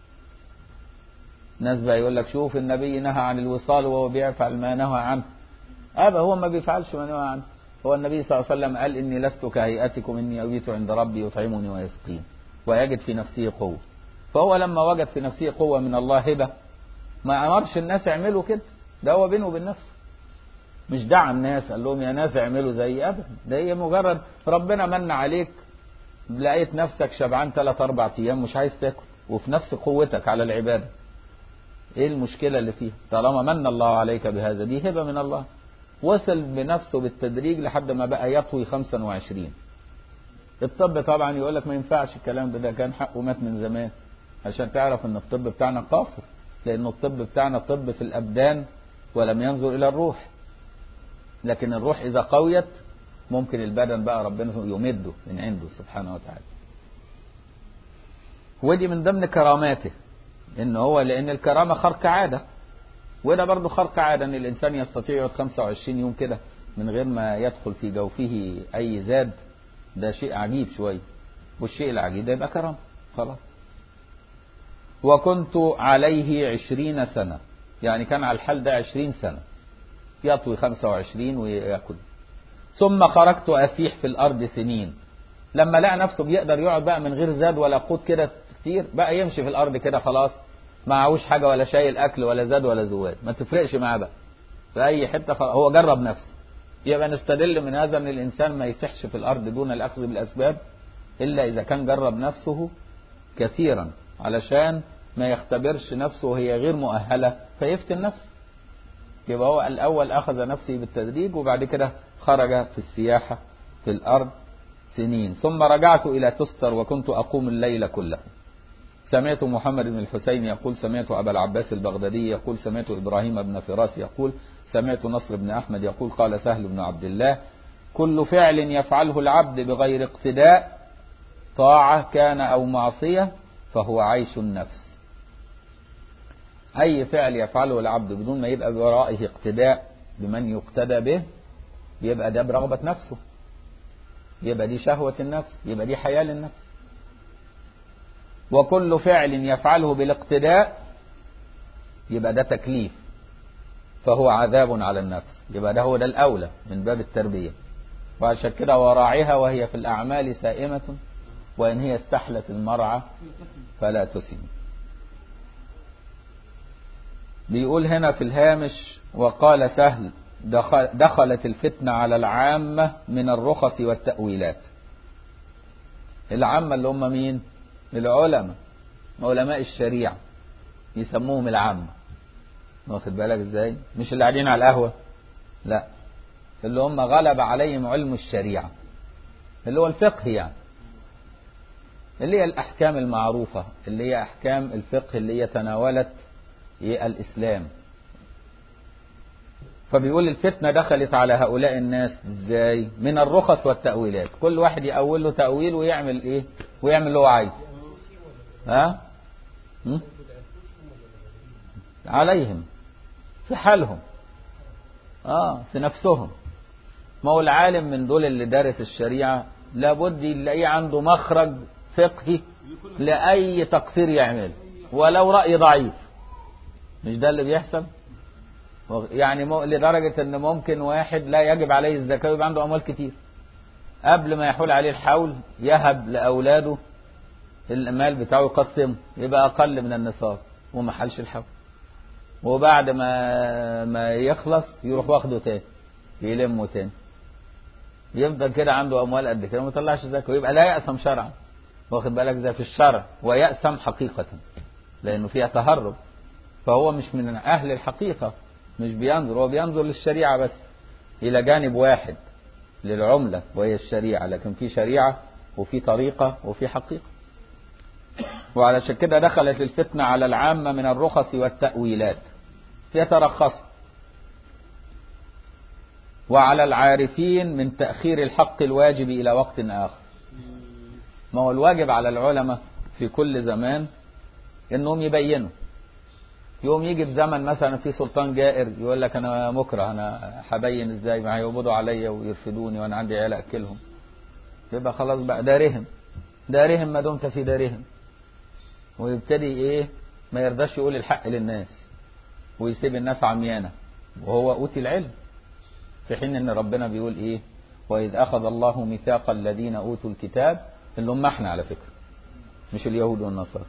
ناس بقى يقول لك شوف النبي نهى عن الوصال وهو بيفعل ما نهى عنه. هو ما بيفعلش ما نهى عنه. هو النبي صلى الله عليه وسلم قال إني لست كهيئتكم إني أبيت عند ربي يطعمني ويسقين ويجد في نفسه قوة. فهو لما وجد في نفسه قوة من الله هبة ما أمرش الناس يعملوا كده، ده هو بينه وبين نفسه، مش دعا الناس قال لهم يا ناس اعملوا زي أبدا. ده هي مجرد ربنا من عليك، لقيت نفسك شبعان 3-4 أيام مش عايز تاكل وفي نفس قوتك على العبادة، ايه المشكلة اللي فيها؟ طالما من الله عليك بهذا، دي هبة من الله. وصل بنفسه بالتدريج لحد ما بقى يطوي 25. الطب طبعا يقول لك ما ينفعش الكلام ده كان حقه مات من زمان، عشان تعرف ان الطب بتاعنا قاصر، لان الطب بتاعنا طب في الابدان ولم ينظر الى الروح. لكن الروح اذا قويت ممكن البدن بقى ربنا يمده من عنده سبحانه وتعالى. ودي من ضمن كراماته، ان هو لان الكرامة خرق عادة، وده برضه خرق عادة، ان الانسان يستطيع يقعد 25 يوم كده من غير ما يدخل في جوفه اي زاد، ده شيء عجيب شوية، والشيء العجيب ده يبقى كرامة خلاص. وكنت عليه 20 سنة، يعني كان على الحال ده 20 سنة يطوي 25 ويأكل. ثم خرجت أسيح في الأرض سنين، لما لقى نفسه بيقدر يقعد بقى من غير زاد ولا قوت كده كتير، بقى يمشي في الأرض كده خلاص، معهوش حاجة ولا شايل أكل ولا زاد ولا زواد، ما تفرقش معاه بقى في أي حتة، هو جرب نفسه. يبقى نستدل من هذا أن الإنسان ما يسحش في الأرض دون الأخذ بالأسباب إلا إذا كان جرب نفسه كثيرا، علشان ما يختبرش نفسه وهي غير مؤهلة فيفتن نفسه. يبقى هو الأول أخذ نفسه بالتدريج، وبعد كده خرج في السياحة في الأرض سنين. ثم رجعت إلى تستر وكنت أقوم الليل كله. سمعت محمد بن الحسين يقول سمعت أبا العباس البغدادي يقول سمعت إبراهيم بن فراس يقول سمعت نصر بن أحمد يقول قال سهل بن عبد الله كل فعل يفعله العبد بغير اقتداء طاعة كان أو معصية فهو عيش النفس. أي فعل يفعله العبد بدون ما يبقى برائه اقتداء بمن يقتدى به، يبقى ده برغبة نفسه، يبقى دي شهوة النفس، يبقى دي حياة للنفس. وكل فعل يفعله بالاقتداء يبقى ده تكليف فهو عذاب على النفس، يبقى ده هو ده الأولى من باب التربية. وعشان كده وراعها وهي في الأعمال سائمة وإن هي استحلت المرعى فلا تسم. بيقول هنا في الهامش وقال سهل دخلت الفتنة على العامة من الرخص والتأويلات. العامة اللي هم مين؟ العلماء، علماء الشريعة يسموهم العامة، واخد بالك ازاي؟ مش اللي قاعدين على القهوة، لا، اللي هم غلب عليهم علم الشريعة اللي هو الفقه، يعني اللي هي الأحكام المعروفة، اللي هي أحكام الفقه اللي هي تناولت الإسلام. فبيقول الفتنة دخلت على هؤلاء الناس ازاي؟ من الرخص والتأويلات، كل واحد يأول له تأويل ويعمل ايه؟ ويعمل اللي هو عايزه. ها؟ عليهم في حالهم، في نفسهم. ما هو العالم من دول اللي دارس الشريعة لابد يلاقيه عنده مخرج فقهي لأي تقصير يعمل ولو رأي ضعيف. مش ده اللي بيحصل؟ يعني لدرجة ان ممكن واحد لا يجب عليه الزكاة ويبقى عنده اموال كتير، قبل ما يحول عليه الحول يهب لأولاده المال بتاعه يقسمه يبقى اقل من النصاب وما حلش الحول، وبعد ما يخلص يروح واخده تاني يلمه تاني، يفضل كده عنده اموال قد كده وما يطلعش زكاة، ويبقى لا يأثم شرعا، واخد بالك ده في الشرع، ويأثم حقيقة لانه فيها تهرب. فهو مش من اهل الحقيقة، مش بينظر، هو بينظر للشريعة بس الى جانب واحد للعملة وهي الشريعة، لكن في شريعة وفي طريقة وفي حقيقة. وعلى كده دخلت الفتنة على العامة من الرخص والتأويلات يترخص، وعلى العارفين من تأخير الحق الواجب إلى وقت آخر. ما هو الواجب على العلماء في كل زمان إنهم يبينوا، يوم يجي في زمن مثلا في سلطان جائر يقول لك انا مكره، انا هبين ازاي ما هيقبضوا عليا ويرفدوني وانا عندي عيال اكلهم، يبقى خلاص بقى دارهم ما دمت في دارهم، ويبتدي ايه ما يرضاش يقول الحق للناس ويسيب الناس عميانه وهو اوتي العلم، في حين ان ربنا بيقول ايه واذ اخذ الله ميثاق الذين اوتوا الكتاب، اللي هم احنا على فكره مش اليهود والنصارى،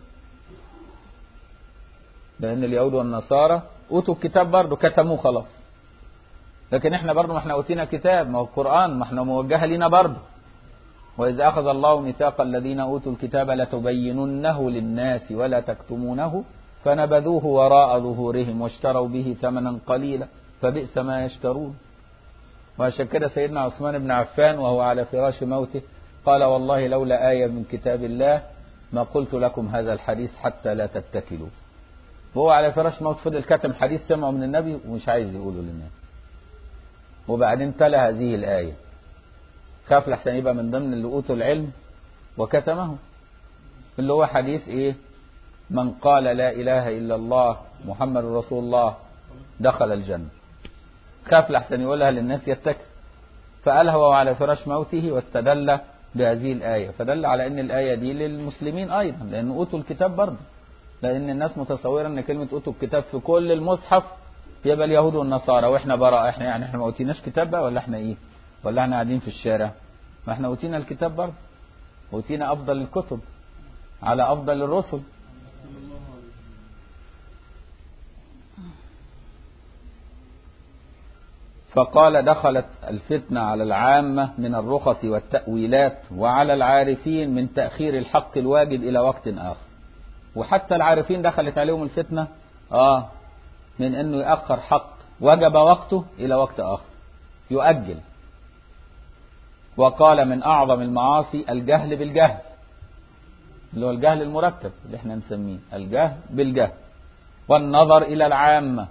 لان اليهود والنصارى اوتوا الكتاب برضه كتموه خلاص، لكن احنا برضه ما احنا اوتينا كتاب، ما هو القران ما احنا موجهه لينا برضه. واذ اخذ الله ميثاق الذين اوتوا الكتاب لتبيننه للناس ولا تكتمونه فنبذوه وراء ظهورهم واشتروا به ثمنا قليلا فبئس ما يشترون. وعشان كده سيدنا عثمان بن عفان وهو على فراش موته قال والله لولا آية من كتاب الله ما قلت لكم هذا الحديث حتى لا تتكلوا. وهو على فراش موت فضل كتم حديث سمعه من النبي ومش عايز يقوله للناس، وبعدين تلا هذه الآية، خاف لحسن يبقى من ضمن اللي اوتوا العلم وكتمه، اللي هو حديث ايه من قال لا اله الا الله محمد رسول الله دخل الجنة، خاف لحسن يقولها للناس يتكل، فقالها وهو على فراش موته واستدل بهذه الآية، فدل على ان الآية دي للمسلمين ايضا لان اوتوا الكتاب برضه، لان الناس متصوره ان كلمة اوتوا الكتاب في كل المصحف يبقى اليهود والنصارى واحنا براء، احنا يعني احنا ما اوتيناش كتاب بقى ولا احنا ايه، ولا احنا قاعدين في الشارع، ما احنا اوتينا الكتاب برضه، اوتينا افضل الكتب على افضل الرسل. فقال دخلت الفتنة على العامة من الرخص والتأويلات وعلى العارفين من تأخير الحق الواجب إلى وقت آخر، وحتى العارفين دخلت عليهم الفتنة من أنه يأخر حق وجب وقته إلى وقت آخر يؤجل. وقال من أعظم المعاصي الجهل بالجهل، اللي هو الجهل المركب اللي احنا نسميه الجهل بالجهل، والنظر إلى العامة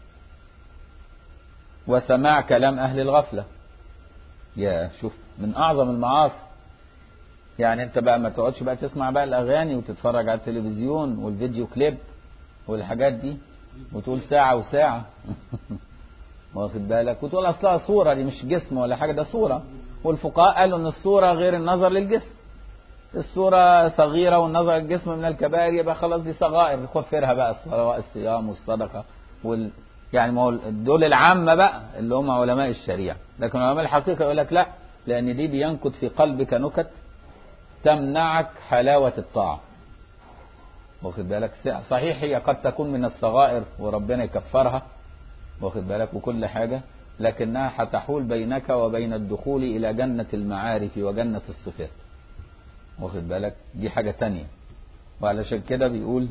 وسماع كلام أهل الغفلة. يا شوف من أعظم المعاصي، يعني انت بقى ما تقعدش بقى تسمع بقى الأغاني وتتفرج على التلفزيون والفيديو كليب والحاجات دي وتقول ساعة وساعة واخد بالك، وتقول أصلها صورة، دي مش جسم ولا حاجة، ده صورة، والفقهاء قالوا ان الصورة غير النظر للجسم، الصورة صغيرة والنظر للجسم من الكبائر، يبقى خلاص دي صغائر كفرها بقى الصيام والصدقة يعني ما هو دول العامة بقى اللي هم علماء الشريعة، لكن علماء الحقيقة يقول لك لا، لأن دي بينكت في قلبك نكت تمنعك حلاوة الطاعة، واخد بالك، صحيح هي قد تكون من الصغائر وربنا يكفرها واخد بالك وكل حاجة، لكنها هتحول بينك وبين الدخول إلى جنة المعارف وجنة الصفات، واخد بالك، دي حاجة تانية. وعلشان كده بيقول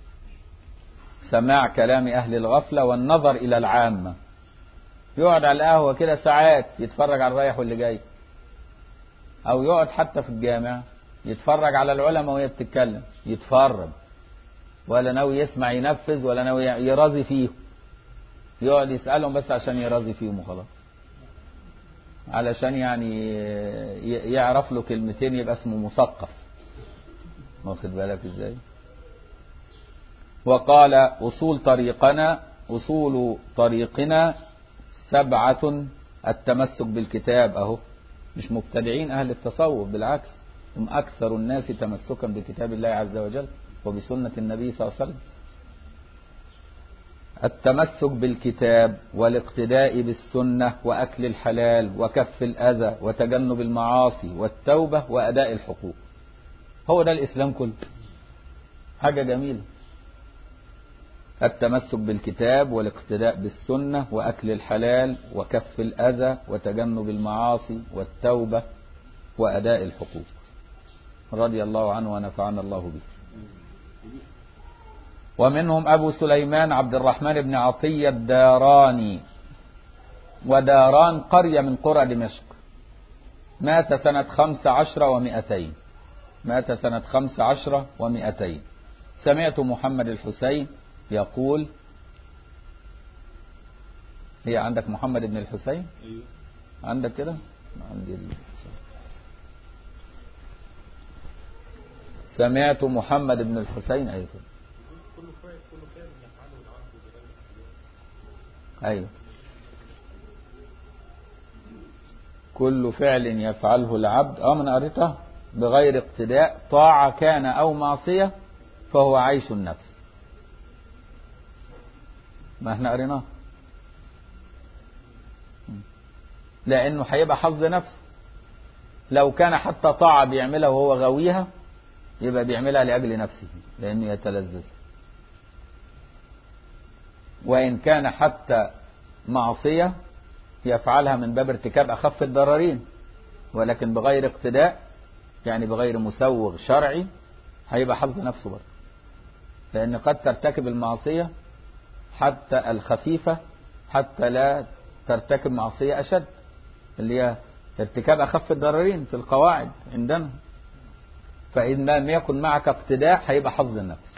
سماع كلام أهل الغفلة والنظر إلى العامة، يقعد على القهوة كده ساعات يتفرج على الرايح واللي جاي، أو يقعد حتى في الجامع يتفرج على العلماء وهي بتتكلم، يتفرج ولا ناوي يسمع ينفذ ولا ناوي يرازي فيه، يقعد يسألهم بس عشان يرازي فيهم وخلاص، علشان يعني يعرف له كلمتين يبقى اسمه مثقف، واخد بالك ازاي. وقال أصول طريقنا 7 التمسك بالكتاب، أهو مش مبتدعين أهل التصوف، بالعكس هم أكثر الناس تمسكا بكتاب الله عز وجل وبسنة النبي صلى الله عليه وسلم. التمسك بالكتاب والاقتداء بالسنة وأكل الحلال وكف الأذى وتجنب المعاصي والتوبة وأداء الحقوق، هو ده الإسلام كله، حاجة جميلة. التمسك بالكتاب والاقتداء بالسنة وأكل الحلال وكف الأذى وتجنب المعاصي والتوبة وأداء الحقوق، رضي الله عنه ونفعنا الله به. ومنهم أبو سليمان عبد الرحمن بن عطية الداراني، وداران قرية من قرى دمشق، مات سنة 15 و200، مات سنة 15 و200. سمعت محمد الحسين يقول، هي عندك محمد بن الحسين؟ أيوه عندك كده؟ عندي سمعت محمد بن الحسين، أيوه أيوه. كل فعل يفعله العبد من قريتها بغير اقتداء طاعة كان أو معصية فهو عيش النفس. ما احنا قريناه، لأنه هيبقى حظ نفسه. لو كان حتى طاعة بيعملها وهو غاويها يبقى بيعملها لأجل نفسه لأنه يتلذذ. وإن كان حتى معصية يفعلها من باب ارتكاب أخف الضررين ولكن بغير اقتداء، يعني بغير مسوغ شرعي، هيبقى حظ نفسه برضه. لأن قد ترتكب المعصية حتى الخفيفة حتى لا ترتكب معصية أشد، اللي هي ارتكاب أخف الضررين في القواعد عندنا. فإن لم يكن معك اقتداء هيبقى حظ النفس.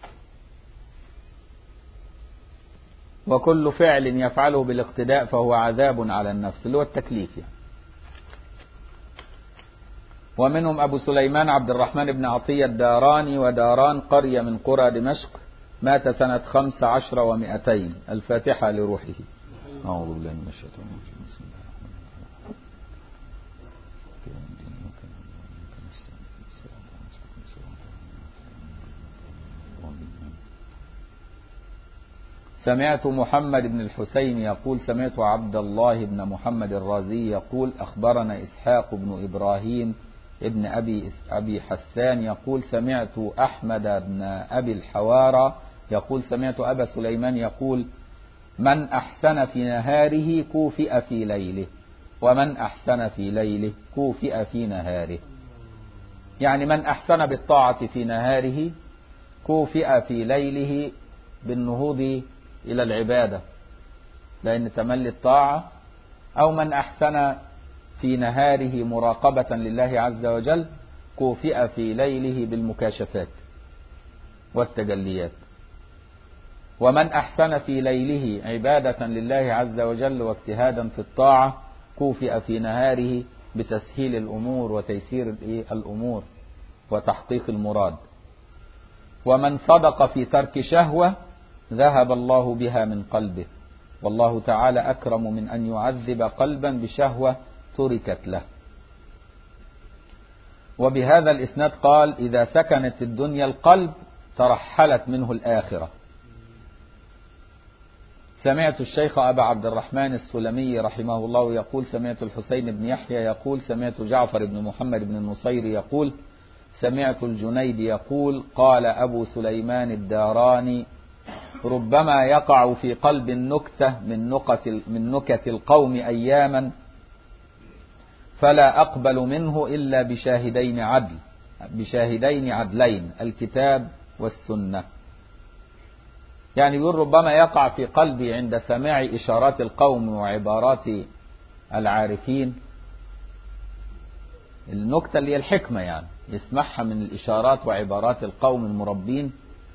وكل فعل يفعله بالاقتداء فهو عذاب على النفس، اللي هو التكليف يعني. ومنهم أبو سليمان عبد الرحمن بن عطية الداراني، وداران قرية من قرى دمشق، مات سنة 15 و200. الفاتحة لروحه. أعوذ بالله من الشيطان الرجيم. بسم الله الرحمن الرحيم. سمعت محمد بن الحسين يقول سمعت عبد الله بن محمد الرازي يقول أخبرنا إسحاق بن إبراهيم ابن أبي حسان يقول سمعت أحمد بن أبي الحوارى يقول سمعت أبا سليمان يقول من أحسن في نهاره كوفئ في ليله، ومن أحسن في ليله كوفئ في نهاره. يعني من أحسن بالطاعة في نهاره كوفئ في ليله بالنهوض إلى العبادة لأن تملي الطاعة، أو من أحسن في نهاره مراقبة لله عز وجل كوفئ في ليله بالمكاشفات والتجليات. ومن أحسن في ليله عبادة لله عز وجل واجتهادا في الطاعة كوفئ في نهاره بتسهيل الأمور وتيسير الأمور وتحقيق المراد. ومن صدق في ترك شهوة ذهب الله بها من قلبه، والله تعالى أكرم من أن يعذب قلبا بشهوة تركت له. وبهذا الإسناد قال إذا سكنت الدنيا القلب ترحلت منه الآخرة. سمعت الشيخ أبا عبد الرحمن السلمي رحمه الله يقول سمعت الحسين بن يحيى يقول سمعت جعفر بن محمد بن النصير يقول سمعت الجنيد يقول قال أبو سليمان الداراني ربما يقع في قلب النكتة من نكت القوم أياما فلا أقبل منه إلا بشاهدين عدلين الكتاب والسنة. يعني يقول ربما يقع في قلبي عند سماع إشارات القوم وعبارات العارفين، النكتة اللي هي الحكمة يعني يسمعها من الإشارات وعبارات القوم المربين،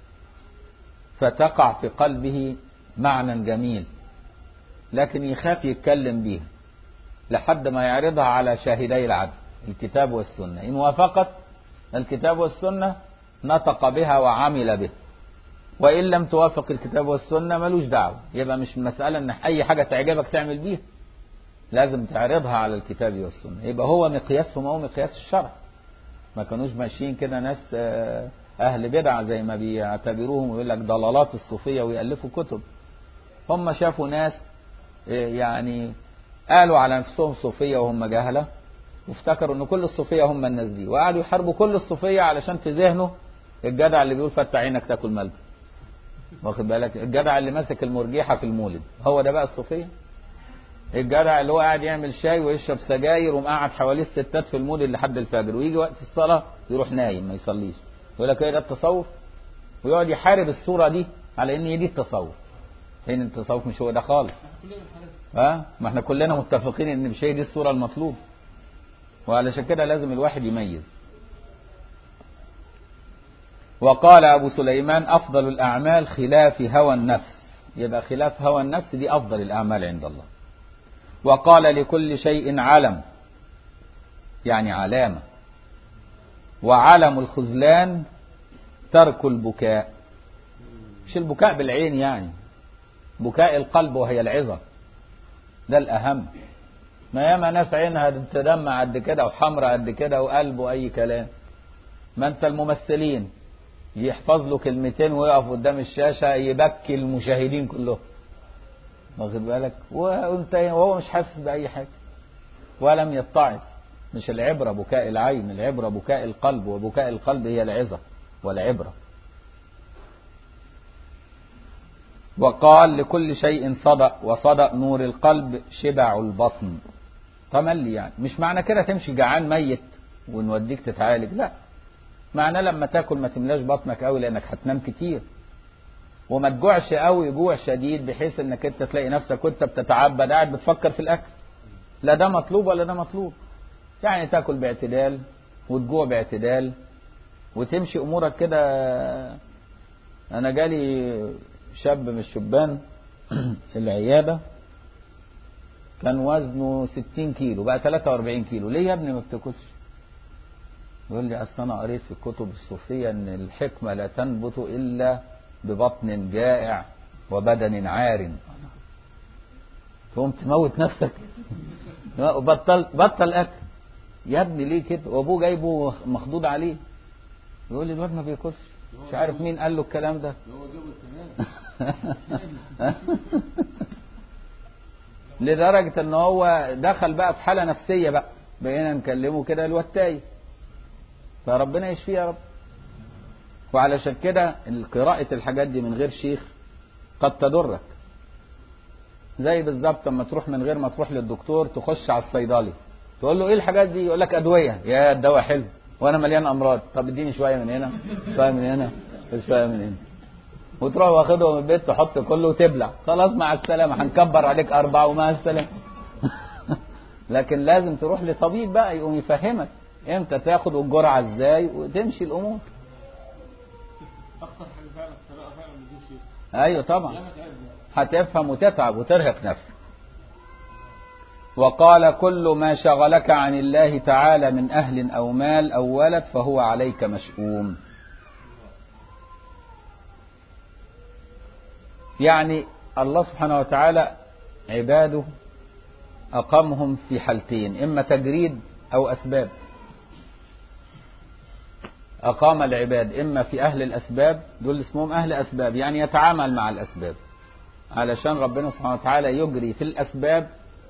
فتقع في قلبه معنى جميل لكن يخاف يتكلم بيها لحد ما يعرضها على شاهدي العدل الكتاب والسنة. إن وافقت الكتاب والسنة نطق بها وعمل بها، وإن لم توافق الكتاب والسنة ملوش دعوة. يبقى مش المسألة إن أي حاجة تعجبك تعمل بيها، لازم تعرضها على الكتاب والسنة. يبقى هو مقياسهم أو مقياس الشرع. ما كانوش ماشيين كده ناس أهل بدع زي ما بيعتبروهم ويقول لك ضلالات الصوفية ويألفوا كتب. هم شافوا ناس يعني قالوا على نفسهم صوفية وهم جهلة، وافتكروا ان كل الصوفية هم الناس دي، وقعدوا يحاربوا كل الصوفية علشان في ذهنه الجدع اللي بيقول فتح عينك تاكل ملبن، واخد بالك، الجدع اللي ماسك المرجيحة في المولد هو ده بقى الصوفية. الجدع اللي هو قاعد يعمل شاي ويشرب سجاير ومقعد حواليه الستات في المولد لحد الفجر، ويجي وقت الصلاة يروح نايم ما يصليش، يقول لك ايه ده التصوف، ويقعد يحارب الصورة دي على ان هي دي التصوف. هنا التصوف مش هو ده خالص. ما احنا كلنا متفقين ان مش هي دي الصورة المطلوب، وعلشان كده لازم الواحد يميز. وقال أبو سليمان أفضل الأعمال خلاف هوى النفس، يبقى خلاف هوى النفس دي أفضل الأعمال عند الله. وقال لكل شيء علم، يعني علامة، وعلم الخذلان ترك البكاء. مش البكاء بالعين يعني، بكاء القلب وهي العظة، ده الأهم. ما ياما ناس عينها تدمع قد كده وحمرة قد كده وقلبه أي كلام. ما أنت الممثلين يحفظ له كلمتين ويقف قدام الشاشة يبكي المشاهدين كلهم، واخد بالك، وهو مش حاسس بأي حاجة ولم يتعظ. مش العبرة بكاء العين، العبرة بكاء القلب، وبكاء القلب هي العظة والعبرة. وقال لكل شيء صدأ، وصدأ نور القلب شبع البطن. تملي يعني مش معنى كده تمشي جعان ميت ونوديك تتعالج، لا، معناه لما تاكل ما تملاش بطنك قوي لانك هتنام كتير، وما تجوعش قوي جوع شديد بحيث انك انت تلاقي نفسك وانت بتتعبد قاعد بتفكر في الاكل. لا ده مطلوب ولا ده مطلوب. يعني تاكل باعتدال وتجوع باعتدال وتمشي امورك كده. انا جالي شاب من الشبان في العيادة كان وزنه 60 كيلو بقى 43 كيلو. ليه يا ابني ما بتاكلش؟ يقول لي اصل انا قريت في الكتب الصوفية ان الحكمة لا تنبت الا ببطن جائع وبدن عار. تقوم تموت نفسك بطل اكل يا ابني. ليه كده؟ وابوه جايبه مخضوض عليه. يقول لي الواد ما بياكلش. مش عارف مين قال له الكلام ده. لدرجة ان هو دخل بقى في حالة نفسية بقى، بقينا نكلمه كده الواد تايه. فربنا يشفيه يا رب. وعلشان كده قراءة الحاجات دي من غير شيخ قد تضرك. زي بالظبط لما تروح من غير ما تروح للدكتور تخش على الصيدلي تقول له ايه الحاجات دي؟ يقول لك ادوية. يا الدواء حلو وانا مليان امراض. طب اديني شوية من هنا شوية من هنا شوية من هنا، وتروح واخدهم من البيت تحط كله وتبلع. خلاص مع السلامة، هنكبر عليك 4 ومع السلامة. لكن لازم تروح لطبيب بقى يقوم يفهمك امتى تاخد والجرعة ازاي وتمشي الامور. اكثر حاجه فعلا القراءه فعلا من غير شيء. ايوه طبعا هتفهم وتتعب وترهق نفسك. وقال كل ما شغلك عن الله تعالى من أهل أو مال أو ولد فهو عليك مشؤوم. يعني الله سبحانه وتعالى عباده أقامهم في حالتين، إما تجريد أو أسباب. أقام العباد إما في أهل الأسباب، دول اسمهم أهل أسباب، يعني يتعامل مع الأسباب علشان ربنا سبحانه وتعالى يجري في الأسباب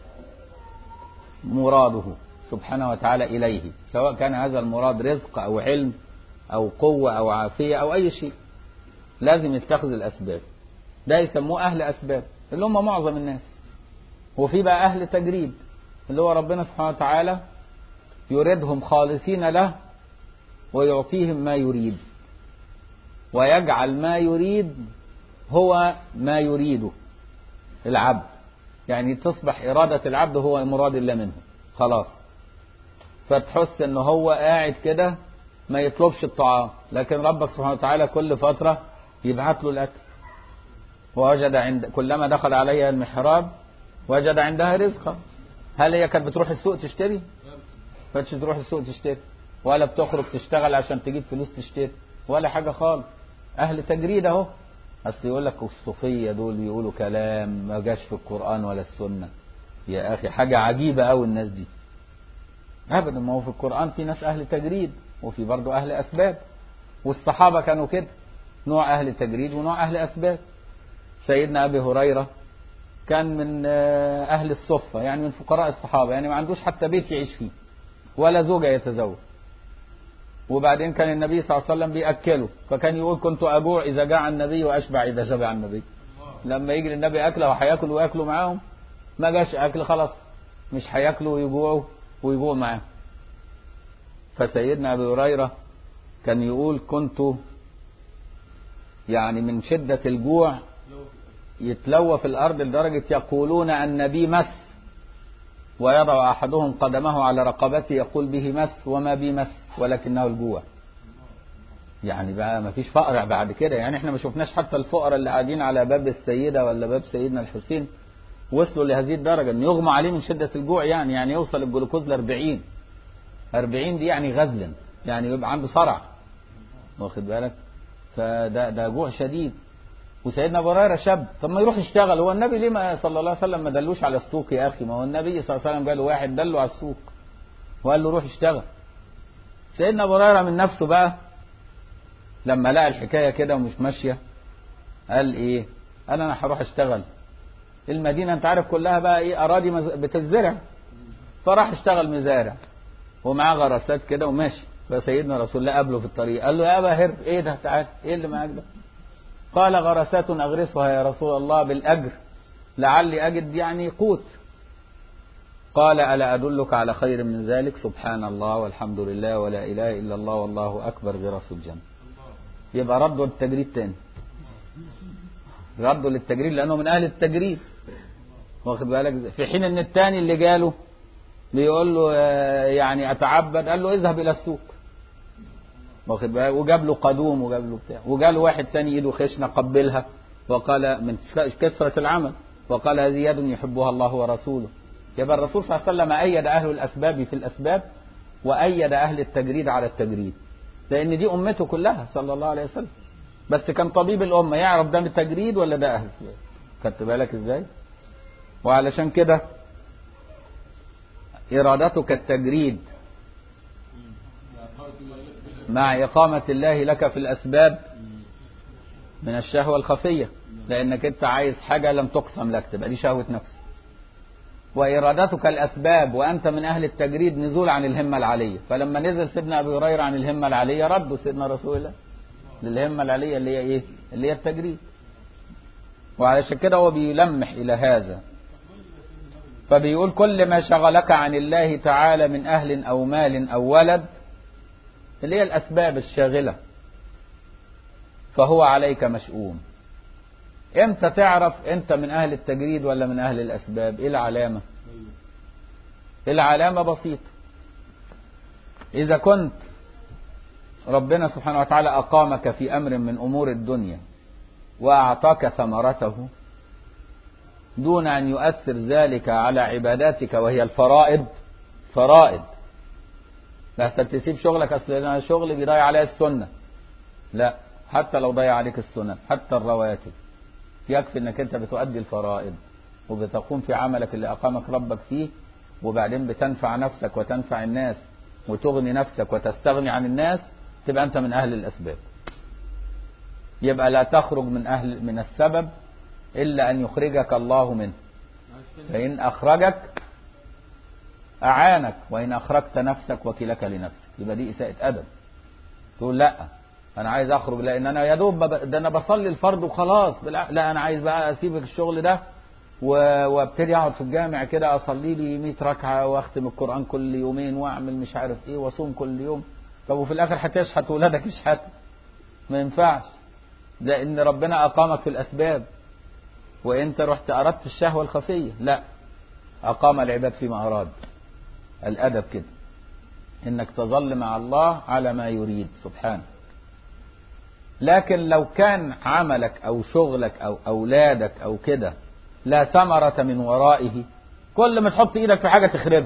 مراده سبحانه وتعالى إليه، سواء كان هذا المراد رزق أو علم أو قوة أو عافية أو أي شيء، لازم يتخذ الأسباب. ده يسموه أهل أسباب اللي هم معظم الناس. وفي بقى أهل تجريد اللي هو ربنا سبحانه وتعالى يريدهم خالصين له ويعطيهم ما يريد، ويجعل ما يريد هو ما يريده العبد، يعني تصبح إرادة العبد هو مراد الله منه خلاص. فتحس ان هو قاعد كده ما يطلبش الطعام، لكن ربك سبحانه وتعالى كل فترة يبعث له الأكل. ووجد عند كلما دخل عليها المحراب وجد عندها رزقا. هل هي كانت بتروح السوق تشتري؟ فتش تروح السوق تشتري، ولا بتخرج تشتغل عشان تجيب فلوس تشتري، ولا حاجة خالص. أهل تجريد اهو. أصل يقول لك الصوفية دول بيقولوا كلام ما جاش في القرآن ولا السنة. يا أخي حاجة عجيبة أوي الناس دي. أبدا، ما هو في القرآن في ناس أهل تجريد وفي برضو أهل أسباب، والصحابة كانوا كده، نوع أهل تجريد ونوع أهل أسباب. سيدنا أبي هريرة كان من أهل الصفة، يعني من فقراء الصحابة، يعني ما عندوش حتى بيت يعيش فيه ولا زوجة يتزوج. وبعدين كان النبي صلى الله عليه وسلم بيأكله، فكان يقول كنت أجوع إذا جاع النبي وأشبع إذا شبع النبي. لما يجي للنبي أكله وهياكل وياكلوا معاهم، ما جاش أكل خلاص مش هياكلوا ويجوعوا معاهم. فسيدنا أبي هريرة كان يقول كنت يعني من شدة الجوع يتلوى في الأرض لدرجة يقولون أن بي مس، ويضع أحدهم قدمه على رقبته يقول به مس وما بي مس ولكنه الجوع. يعني بقى ما فيش فقر بعد كده. يعني احنا ما شفناش حتى الفقراء اللي قاعدين على باب السيدة ولا باب سيدنا الحسين وصلوا لهذه الدرجة ان يغمى عليه من شدة الجوع، يعني يوصل الجلوكوز ل 40 دي يعني غزلا، يعني يبقى عنده صرع، واخد بالك. فده جوع شديد. وسيدنا ابو هريره شاب، طب ما يروح يشتغل. هو النبي ليه ما صلى الله عليه وسلم ما دلوش على السوق يا اخي؟ ما هو النبي صلى الله عليه وسلم قال له واحد دله على السوق وقال له روح اشتغل. سيدنا ابو هريره من نفسه بقى لما لقى الحكايه كده ومش ماشيه قال ايه؟ قال انا هروح اشتغل. المدينه انت عارف كلها بقى ايه؟ اراضي بتزرع. فراح اشتغل مزارع ومعاه غراسات كده وماشي. فسيدنا رسول الله قابله في الطريق قال له يا ابا هر، ايه ده؟ تعال، ايه اللي معاك ده؟ قال غرسات اغرسها يا رسول الله بالاجر لعلي اجد يعني قوت. قال الا ادلك على خير من ذلك؟ سبحان الله والحمد لله ولا اله الا الله والله اكبر غرس الجنه. يبقى ردوا للتجريد تاني، ردوا للتجريد لانه من اهل التجريد، واخد بالك؟ في حين ان التاني اللي جاله بيقول له يعني اتعبد، قال له اذهب الى السوق، واخد بالك؟ وجاب له قدوم وجاب له بتاع. وجاله واحد تاني ايده خشنه قبلها وقال من كثره العمل، وقال هذه يد يحبها الله ورسوله. يبقى الرسول صلى الله عليه وسلم ايد اهل الاسباب في الاسباب وايد اهل التجريد على التجريد، لان دي امته كلها صلى الله عليه وسلم. بس كان طبيب الامه يعرف ده من التجريد ولا ده اهل. خدت بالك ازاي؟ وعلشان كده ارادتك التجريد مع إقامة الله لك في الأسباب من الشهوة الخفية، لأنك أنت عايز حاجة لم تقسم لك، تبقى دي شهوة نفس. وإرادتك الأسباب وأنت من أهل التجريد نزول عن الهمة العالية. فلما نزل سيدنا أبي هريرة عن الهمة العالية ردوا سيدنا رسول الله للهمة العالية اللي هي إيه؟ اللي هي التجريد. وعلشان كده هو بيلمح إلى هذا، فبيقول كل ما شغلك عن الله تعالى من أهل أو مال أو ولد، اللي هي الأسباب الشاغلة، فهو عليك مشؤوم. امتى تعرف انت من أهل التجريد ولا من أهل الأسباب؟ ايه العلامة؟ العلامة بسيطة. إذا كنت ربنا سبحانه وتعالى أقامك في أمر من أمور الدنيا وأعطاك ثمرته دون أن يؤثر ذلك على عباداتك وهي الفرائض، فرائض، لا تسيب شغلك أصل أنا شغلي بيضيع عليا السنة، لا، حتى لو ضيع عليك السنة حتى الرواتب يكفي انك انت بتؤدي الفرائض وبتقوم في عملك اللي أقامك ربك فيه، وبعدين بتنفع نفسك وتنفع الناس وتغني نفسك وتستغني عن الناس، تبقى أنت من أهل الأسباب. يبقى لا تخرج من السبب إلا أن يخرجك الله منه، فإن أخرجك أعانك وإن أخرجت نفسك وكلك لنفسك. يبقى دي إساءة أدب. تقول لا أنا عايز أخرج لأن أنا يا دوب ده أنا بصلي الفرض وخلاص، لا أنا عايز بقى أسيب الشغل ده وابتدي أقعد في الجامع كده أصلي لي 100 ركعة وأختم القرآن كل يومين وأعمل مش عارف إيه وأصوم كل يوم. طب وفي الآخر هتشحت ولادك يشحتوا، ما ينفعش. ده إن ربنا أقامك في الأسباب وإنت رحت أردت الشهوة الخفية، لا، أقام العباد فيما أراد. الأدب كده إنك تظل مع الله على ما يريد سبحانه. لكن لو كان عملك أو شغلك أو أولادك أو كده لا ثمرة من ورائه، كل ما تحط إيدك في حاجة تخربها،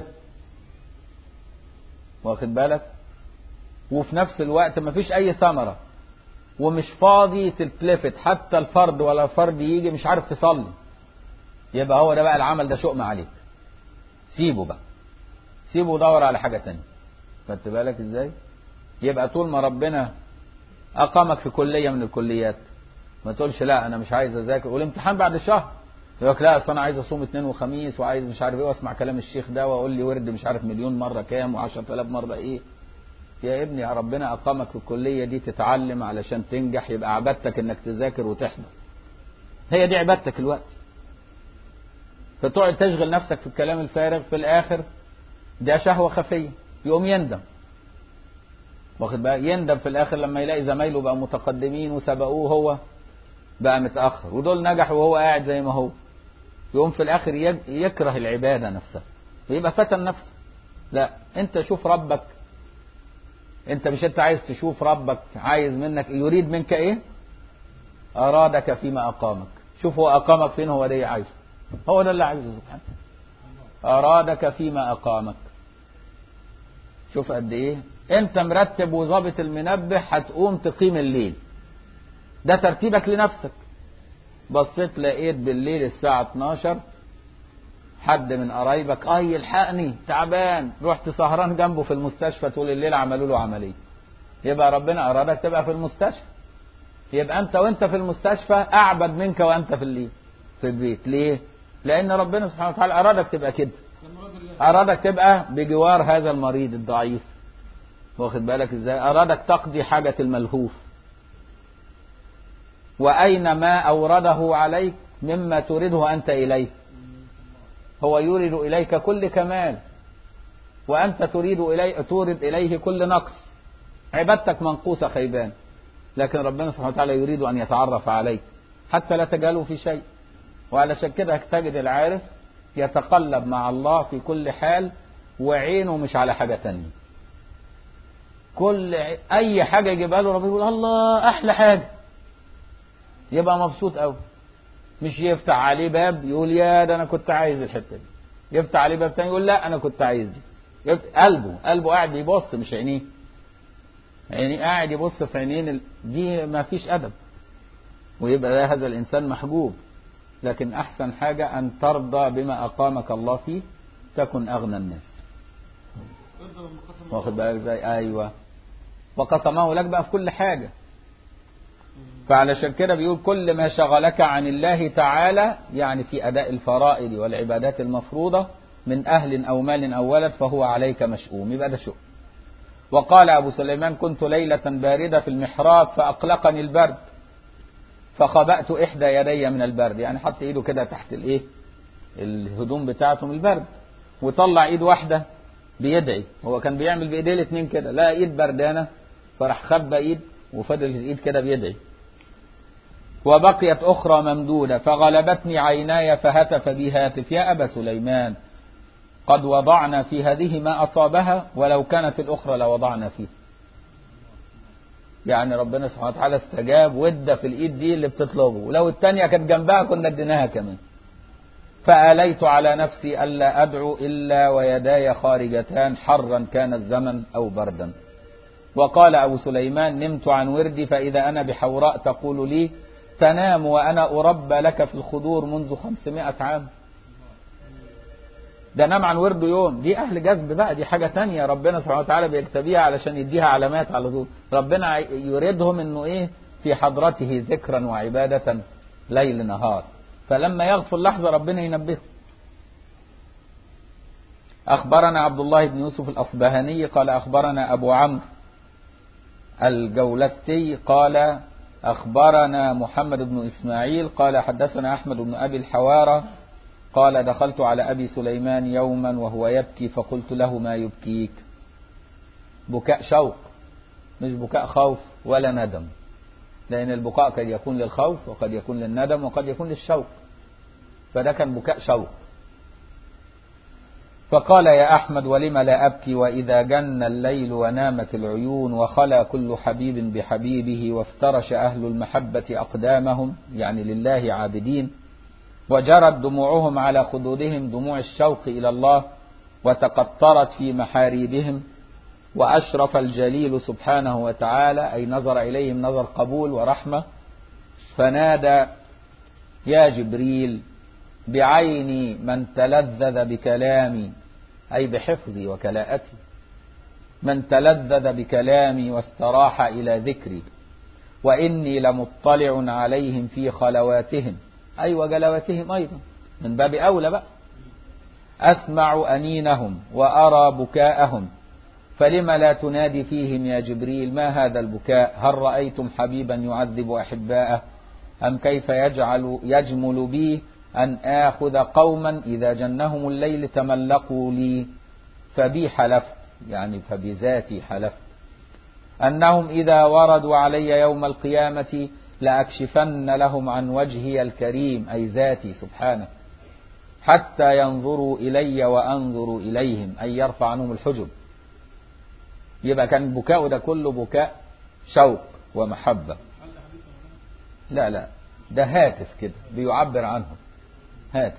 واخد بالك؟ وفي نفس الوقت ما فيش أي ثمرة ومش فاضي تتلفت حتى الفرد ولا الفرد يجي مش عارف تصلي، يبقى هو ده بقى العمل ده شؤم عليك، سيبه بقى، سيبه ودور على حاجة تانية. خدت بالك ازاي؟ يبقى طول ما ربنا أقامك في كلية من الكليات ما تقولش لا أنا مش عايز أذاكر والامتحان بعد شهر، يقولك لا أصل أنا عايز أصوم 2 وخميس وعايز مش عارف إيه وأسمع كلام الشيخ ده وأقول لي ورد مش عارف مليون مرة كام و10,000 مرة إيه. يا ابني يا ربنا أقامك في الكلية دي تتعلم علشان تنجح، يبقى عبادتك إنك تذاكر وتحضر، هي دي عبادتك الوقت. فتقعد تشغل نفسك في الكلام الفارغ، في الآخر ده شهوة خفية، يقوم يندم، واخد بقى؟ يندم في الآخر لما يلاقي زمايله بقى متقدمين وسبقوه هو بقى متأخر، ودول نجحوا وهو قاعد زي ما هو، يقوم في الآخر يكره العبادة نفسها ويبقى فتن نفسه. لا، انت شوف ربك، انت مش انت عايز تشوف ربك عايز منك يريد منك ايه؟ أرادك فيما أقامك. شوف هو أقامك فين، هو ده عايزه، هو ده اللي عايزه سبحانه. أرادك فيما أقامك. شوف قد ايه انت مرتب وظابط المنبه، هتقوم تقيم الليل، ده ترتيبك لنفسك. بصيت لقيت بالليل الساعة 12 حد من قرايبك يلحقني تعبان، رحت سهران جنبه في المستشفى طول الليل عملوا له عملية، يبقى ربنا أرادك تبقى في المستشفى. يبقى أنت وأنت في المستشفى أعبد منك وأنت في البيت. ليه؟ لأن ربنا سبحانه وتعالى أرادك تبقى كده، أرادك تبقى بجوار هذا المريض الضعيف، واخد بالك إزاي؟ أرادك تقضي حاجة الملهوف. وأين ما أورده عليك مما تريده أنت إليه، هو يورد إليك كل كمال وأنت تورد إليه كل نقص. عبادتك منقوصة خيبان، لكن ربنا سبحانه وتعالى يريد أن يتعرف عليك حتى لا تجهله في شيء. وعلشان كده تجد العارف يتقلب مع الله في كل حال وعينه مش على حاجة تانية. أي حاجة يجيبها له ربنا يقول الله أحلى حاجة، يبقى مبسوط أوي. مش يفتح عليه باب يقول يا ده أنا كنت عايز الحتة دي، يفتح عليه باب تاني يقول لا أنا كنت عايز دي. قلبه قاعد يبص مش عينيه، يعني قاعد يبص في عينين دي ما فيش أدب، ويبقى هذا الإنسان محجوب. لكن أحسن حاجة أن ترضى بما أقامك الله فيه، تكن أغنى الناس. واخد بالك ازاي؟ أيوة، وقسمه لك بقى في كل حاجة. فعلشان كده بيقول كل ما شغلك عن الله تعالى، يعني في أداء الفرائض والعبادات المفروضة من أهل أو مال أو ولد، فهو عليك مشؤوم، يبقى ده شؤم. وقال أبو سليمان كنت ليلة باردة في المحراب فأقلقني البرد فخبأت إحدى يدي من البرد، يعني حط إيده كده تحت الهدوم بتاعته من البرد، وطلع إيد واحدة بيدعي. هو كان بيعمل بإيديه الاثنين كده، لا إيد بردانة فراح خبى إيد وفضل الإيد كده بيدعي. وبقيت أخرى ممدودة فغلبتني عيناي فهتف بي هاتف يا أبا سليمان قد وضعنا في هذه ما أصابها ولو كانت الأخرى لوضعنا فيها. يعني ربنا سبحانه وتعالى استجاب وادى في الإيد دي اللي بتطلبه، ولو التانية كانت جنبها كنا اديناها كمان. فآليت على نفسي ألا أدعو إلا ويداي خارجتان حرا كان الزمن أو بردا. وقال أبو سليمان نمت عن وردي فإذا أنا بحوراء تقول لي تنام وأنا أربى لك في الخدور منذ 500 عام. ده نام عن ورده يوم، دي أهل جذب بقى، دي حاجة تانية ربنا سبحانه وتعالى بيكتبيها علشان يديها علامات على طول. ربنا يريدهم إنه إيه في حضرته ذكرا وعبادة ليل نهار، فلما يغفل لحظة ربنا ينبهه. أخبرنا عبد الله بن يوسف الأصبهاني قال أخبرنا أبو عمرو الجولستي قال أخبرنا محمد بن إسماعيل قال حدثنا أحمد بن أبي الحوارى قال دخلت على أبي سليمان يوما وهو يبكي فقلت له ما يبكيك؟ بكاء شوق مش بكاء خوف ولا ندم، لأن البكاء قد يكون للخوف وقد يكون للندم وقد يكون للشوق، فده كان بكاء شوق. فقال يا أحمد ولم لا أبكي وإذا جن الليل ونامت العيون وخلا كل حبيب بحبيبه وافترش أهل المحبة أقدامهم، يعني لله عابدين، وجرت دموعهم على خدودهم دموع الشوق إلى الله وتقطرت في محاريبهم، وأشرف الجليل سبحانه وتعالى أي نظر إليهم نظر قبول ورحمة، فنادى يا جبريل بعيني من تلذذ بكلامي أي بحفظي وكلاءتي، من تلذذ بكلامي واستراح إلى ذكري، وإني لمطلع عليهم في خلواتهم أي وجلواتهم أيضا من باب أولى بقى، أسمع أنينهم وأرى بكاءهم، فلم لا تنادي فيهم يا جبريل ما هذا البكاء؟ هل رأيتم حبيبا يعذب أحباءه أم كيف يجمل بي أن آخذ قوما إذا جنهم الليل تملقوا لي، فبي حلفت يعني فبذاتي حلفت أنهم إذا وردوا علي يوم القيامة لأكشفن لهم عن وجهي الكريم أي ذاتي سبحانه حتى ينظروا إلي وأنظروا إليهم أي يرفع عنهم الحجب. يبقى كان البكاء ده كله بكاء شوق ومحبة. لا ده هاتف كده بيعبر عنه، هاتف.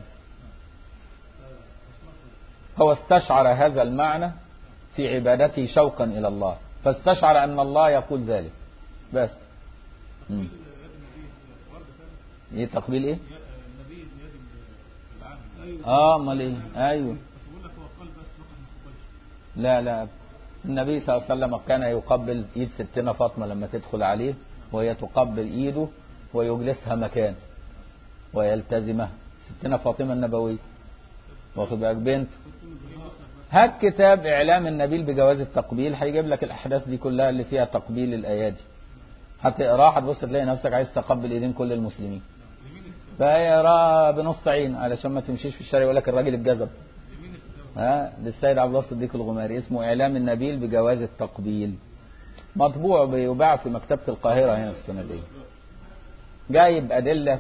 هو استشعر هذا المعنى في عبادته شوقا إلى الله، فاستشعر أن الله يقول ذلك بس. ايه تقبيل ايه؟ النبي بيد العام. امال ايه؟ ايوه. بقول لك هو قال بس فقط ما قبلش. لا النبي صلى الله عليه وسلم كان يقبل ايد ستنا فاطمه لما تدخل عليه وهي تقبل ايده ويجلسها مكان ويلتزمها. ستنا فاطمه النبويه واخد بالك بنت. هات كتاب اعلام النبيل بجواز التقبيل هيجيب لك الاحداث دي كلها اللي فيها تقبيل الايادي. هتقراها هتبص تلاقي نفسك عايز تقبل ايدين كل المسلمين. فيقراها بنص عين علشان ما تمشيش في الشارع يقول لك الراجل اتجذب. للسيد عبد الله الصديق الغماري اسمه اعلام النبيل بجواز التقبيل. مطبوع بيباع في مكتبة القاهرة هنا في السنة. جايب أدلة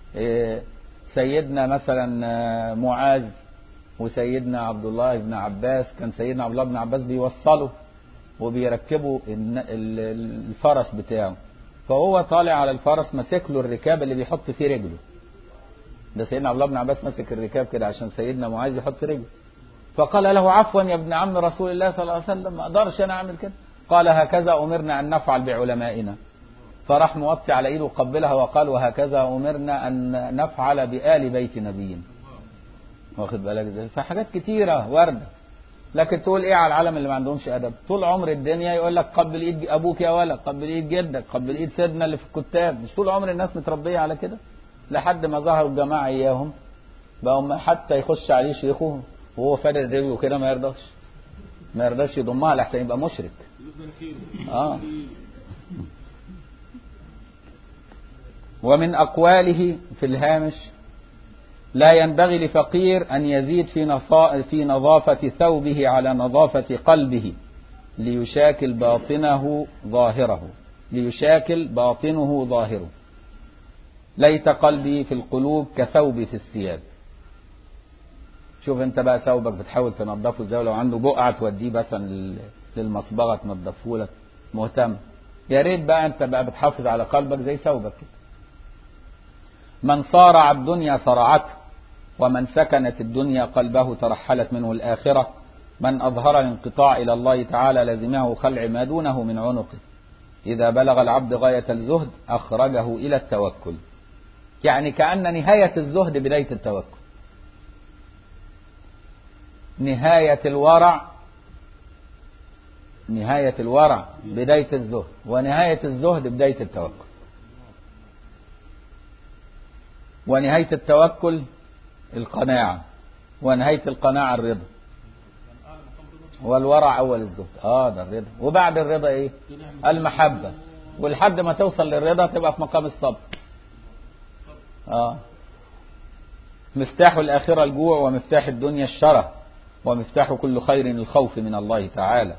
سيدنا مثلا معاذ وسيدنا عبد الله بن عباس. كان سيدنا عبد الله بن عباس بيوصله وبيركبوا الفرس بتاعه فهو طالع على الفرس ماسك له الركاب اللي بيحط فيه رجله. ده سيدنا عبد الله بن عباس ماسك الركاب كده عشان سيدنا معاذ يحط رجله. فقال له عفوا يا ابن عم رسول الله صلى الله عليه وسلم ما اقدرش انا اعمل كده. قال هكذا امرنا ان نفعل بعلمائنا. فراح موطي على ايده وقبلها وقال وهكذا امرنا ان نفعل بآل بيت نبينا. واخد بالك ازاي؟ فحاجات كتيره وارده. لكن تقول ايه على العالم اللي ما عندهمش ادب؟ طول عمر الدنيا يقول لك قبل ايد ابوك يا ولد، قبل ايد جدك، قبل ايد سيدنا اللي في الكتاب. مش طول عمر الناس متربيه على كده لحد ما ظهروا الجماعه اياهم بقوا حتى يخش عليه شيخه وهو فارد رجله كده ما يرضاش يضمها لحسن يبقى مشرك. ومن أقواله في الهامش لا ينبغي لفقير أن يزيد في نظافة ثوبه على نظافة قلبه ليشاكل باطنه ظاهره. ليت قلبي في القلوب كثوبي في الثياب. شوف انت بقى ثوبك بتحاول تنظفه ازاي. ولو عنده بقعة توديه مثلا للمصبغة تنظفه لك مهتم. يا ريت بقى انت بقى بتحافظ على قلبك زي ثوبك كده. من صارع الدنيا صرعته ومن سكنت الدنيا قلبه ترحلت منه الآخرة. من أظهر الانقطاع إلى الله تعالى لزمه خلع ما دونه من عنقه. إذا بلغ العبد غاية الزهد أخرجه إلى التوكل. يعني كأن نهاية الزهد بداية التوكل. نهاية الورع بداية الزهد ونهاية الزهد بداية التوكل. ونهاية التوكل القناعة ونهاية القناعة الرضا. والورع أول الزهد ده الرضا. وبعد الرضا إيه؟ المحبة. ولحد ما توصل للرضا تبقى في مقام الصبر. مفتاح الآخرة الجوع ومفتاح الدنيا الشره ومفتاح كل خير الخوف من الله تعالى.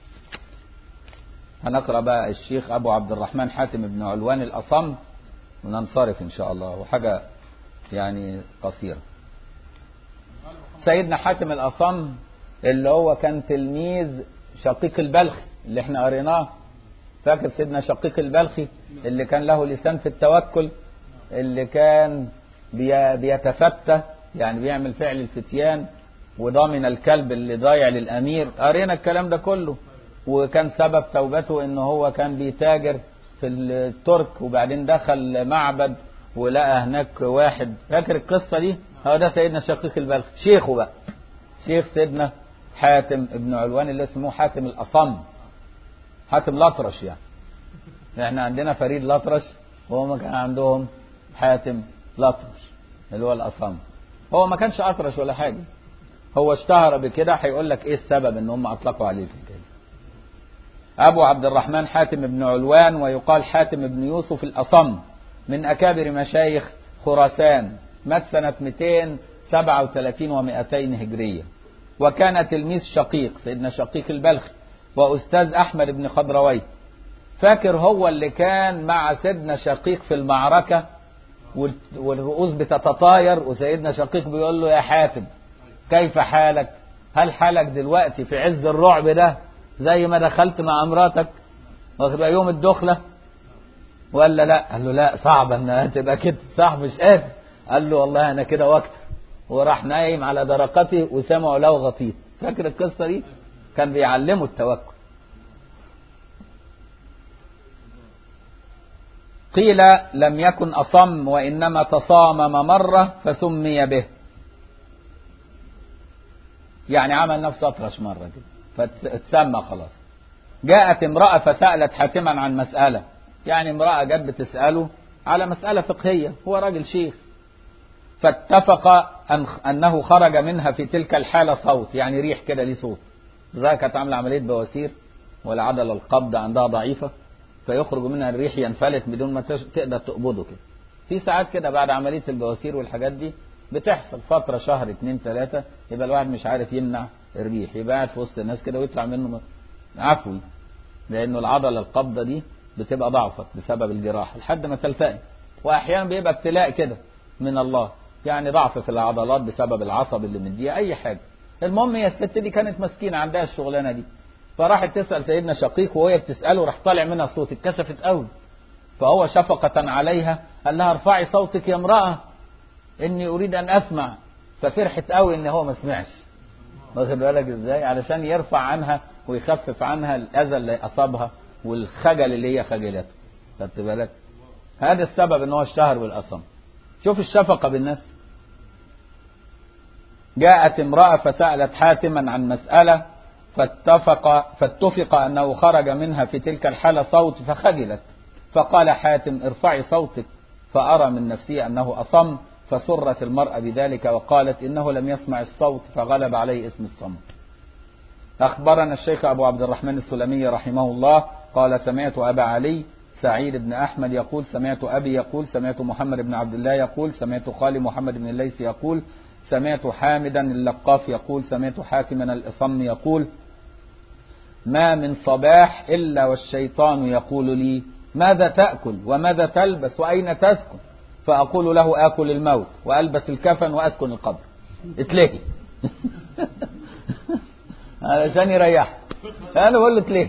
هنقرأ بقى الشيخ أبو عبد الرحمن حاتم بن علوان الأصم وننصرف إن شاء الله. وحاجة يعني قصيرة. سيدنا حاتم الأصم اللي هو كان تلميذ شقيق البلخي اللي احنا قريناه. فاكر سيدنا شقيق البلخي اللي كان له لسان في التوكل، اللي كان بيتفتى يعني بيعمل فعل الفتيان وضامن الكلب اللي ضايع للأمير. قرينا الكلام ده كله. وكان سبب توبته ان هو كان بيتاجر في الترك وبعدين دخل معبد ولقى هناك واحد. فاكر القصة دي؟ هو ده سيدنا شقيق البلخي. شيخه بقى شيخ سيدنا حاتم ابن علوان اللي اسمه حاتم الأصم. حاتم الأطرش يعني. احنا عندنا فريد الأطرش وهم كان عندهم حاتم الأطرش اللي هو الأصم. هو ما كانش أطرش ولا حاجة. هو اشتهر بكده. هيقول لك ايه السبب ان هم اطلقوا عليه كده. ابو عبد الرحمن حاتم بن علوان ويقال حاتم بن يوسف الأصم من اكابر مشايخ خراسان. مات سنة 237 و200 هجرية. وكان تلميذ شقيق سيدنا شقيق البلخي واستاذ احمد بن خضروي. فاكر هو اللي كان مع سيدنا شقيق في المعركة والرؤوس بتتطاير وسيدنا شقيق بيقول له يا حاتم كيف حالك؟ هل حالك دلوقتي في عز الرعب ده زي ما دخلت مع امراتك وتبقى يوم الدخلة ولا لا؟ قال له لا صعب انها تبقى كده صح مش قادر. قال له والله انا كده واكتر. وراح نايم على درقته وسمعوا له غطيط. فاكر القصة دي؟ كان بيعلمه التوكل. قيل لم يكن أصم وإنما تصامم مرة فسمي به، يعني عمل نفسه أطرش مرة كده فتسمى خلاص. جاءت امرأة فسألت حاتما عن مسألة، يعني امرأة جت بتسأله على مسألة فقهية، هو راجل شيخ، فاتفق أنه خرج منها في تلك الحالة صوت، يعني ريح كده ليه صوت، ذاك كانت عاملة عملية بواسير والعضلة القبض عندها ضعيفة، فيخرج منها الريح ينفلت بدون ما تقدر تقبضه كده. في ساعات كده بعد عملية البواسير والحاجات دي بتحصل فترة شهر 2 3 يبقى الواحد مش عارف يمنع الريح، يبقى قاعد في وسط الناس كده ويطلع منه عفوي، لأنه العضلة القبضة دي بتبقى ضعفت بسبب الجراحة لحد ما تلتئم، وأحيانا بيبقى ابتلاء كده من الله، يعني ضعف في العضلات بسبب العصب اللي مديها أي حاجة. المهم هي الست دي كانت مسكينة عندها الشغلانة دي، فراحت تسأل سيدنا شقيق، وهي بتسأله راح طالع منها صوت، اتكسفت قوي، فهو شفقة عليها قال لها ارفعي صوتك يا امرأة إني أريد أن أسمع، ففرحت قوي إن هو ما سمعش، واخد بالك إزاي، علشان يرفع عنها ويخفف عنها الأذى اللي أصابها والخجل اللي هي خجلته، خدت بالك؟ هذا السبب إن هو اشتهر بالأصم. شوف الشفقة بالناس. جاءت امرأة فسألت حاتما عن مسألة فاتفق أنه خرج منها في تلك الحالة صوت فخجلت، فقال حاتم ارفعي صوتك فأرى من نفسي أنه أصم، فسرت المرأة بذلك وقالت إنه لم يسمع الصوت فغلب عليه اسم الصمت. أخبرنا الشيخ أبو عبد الرحمن السلمي رحمه الله قال سمعت أبا علي سعيد بن أحمد يقول سمعت أبي يقول سمعت محمد بن عبد الله يقول سمعت خالي محمد بن الليث يقول سمعت حامدا اللقاف يقول سمعت حاكما الأصم يقول ما من صباح إلا والشيطان يقول لي ماذا تأكل وماذا تلبس وأين تسكن، فأقول له آكل الموت وألبس الكفن وأسكن القبر، اتلهي علشان يريح، أنا بقول له اتلهي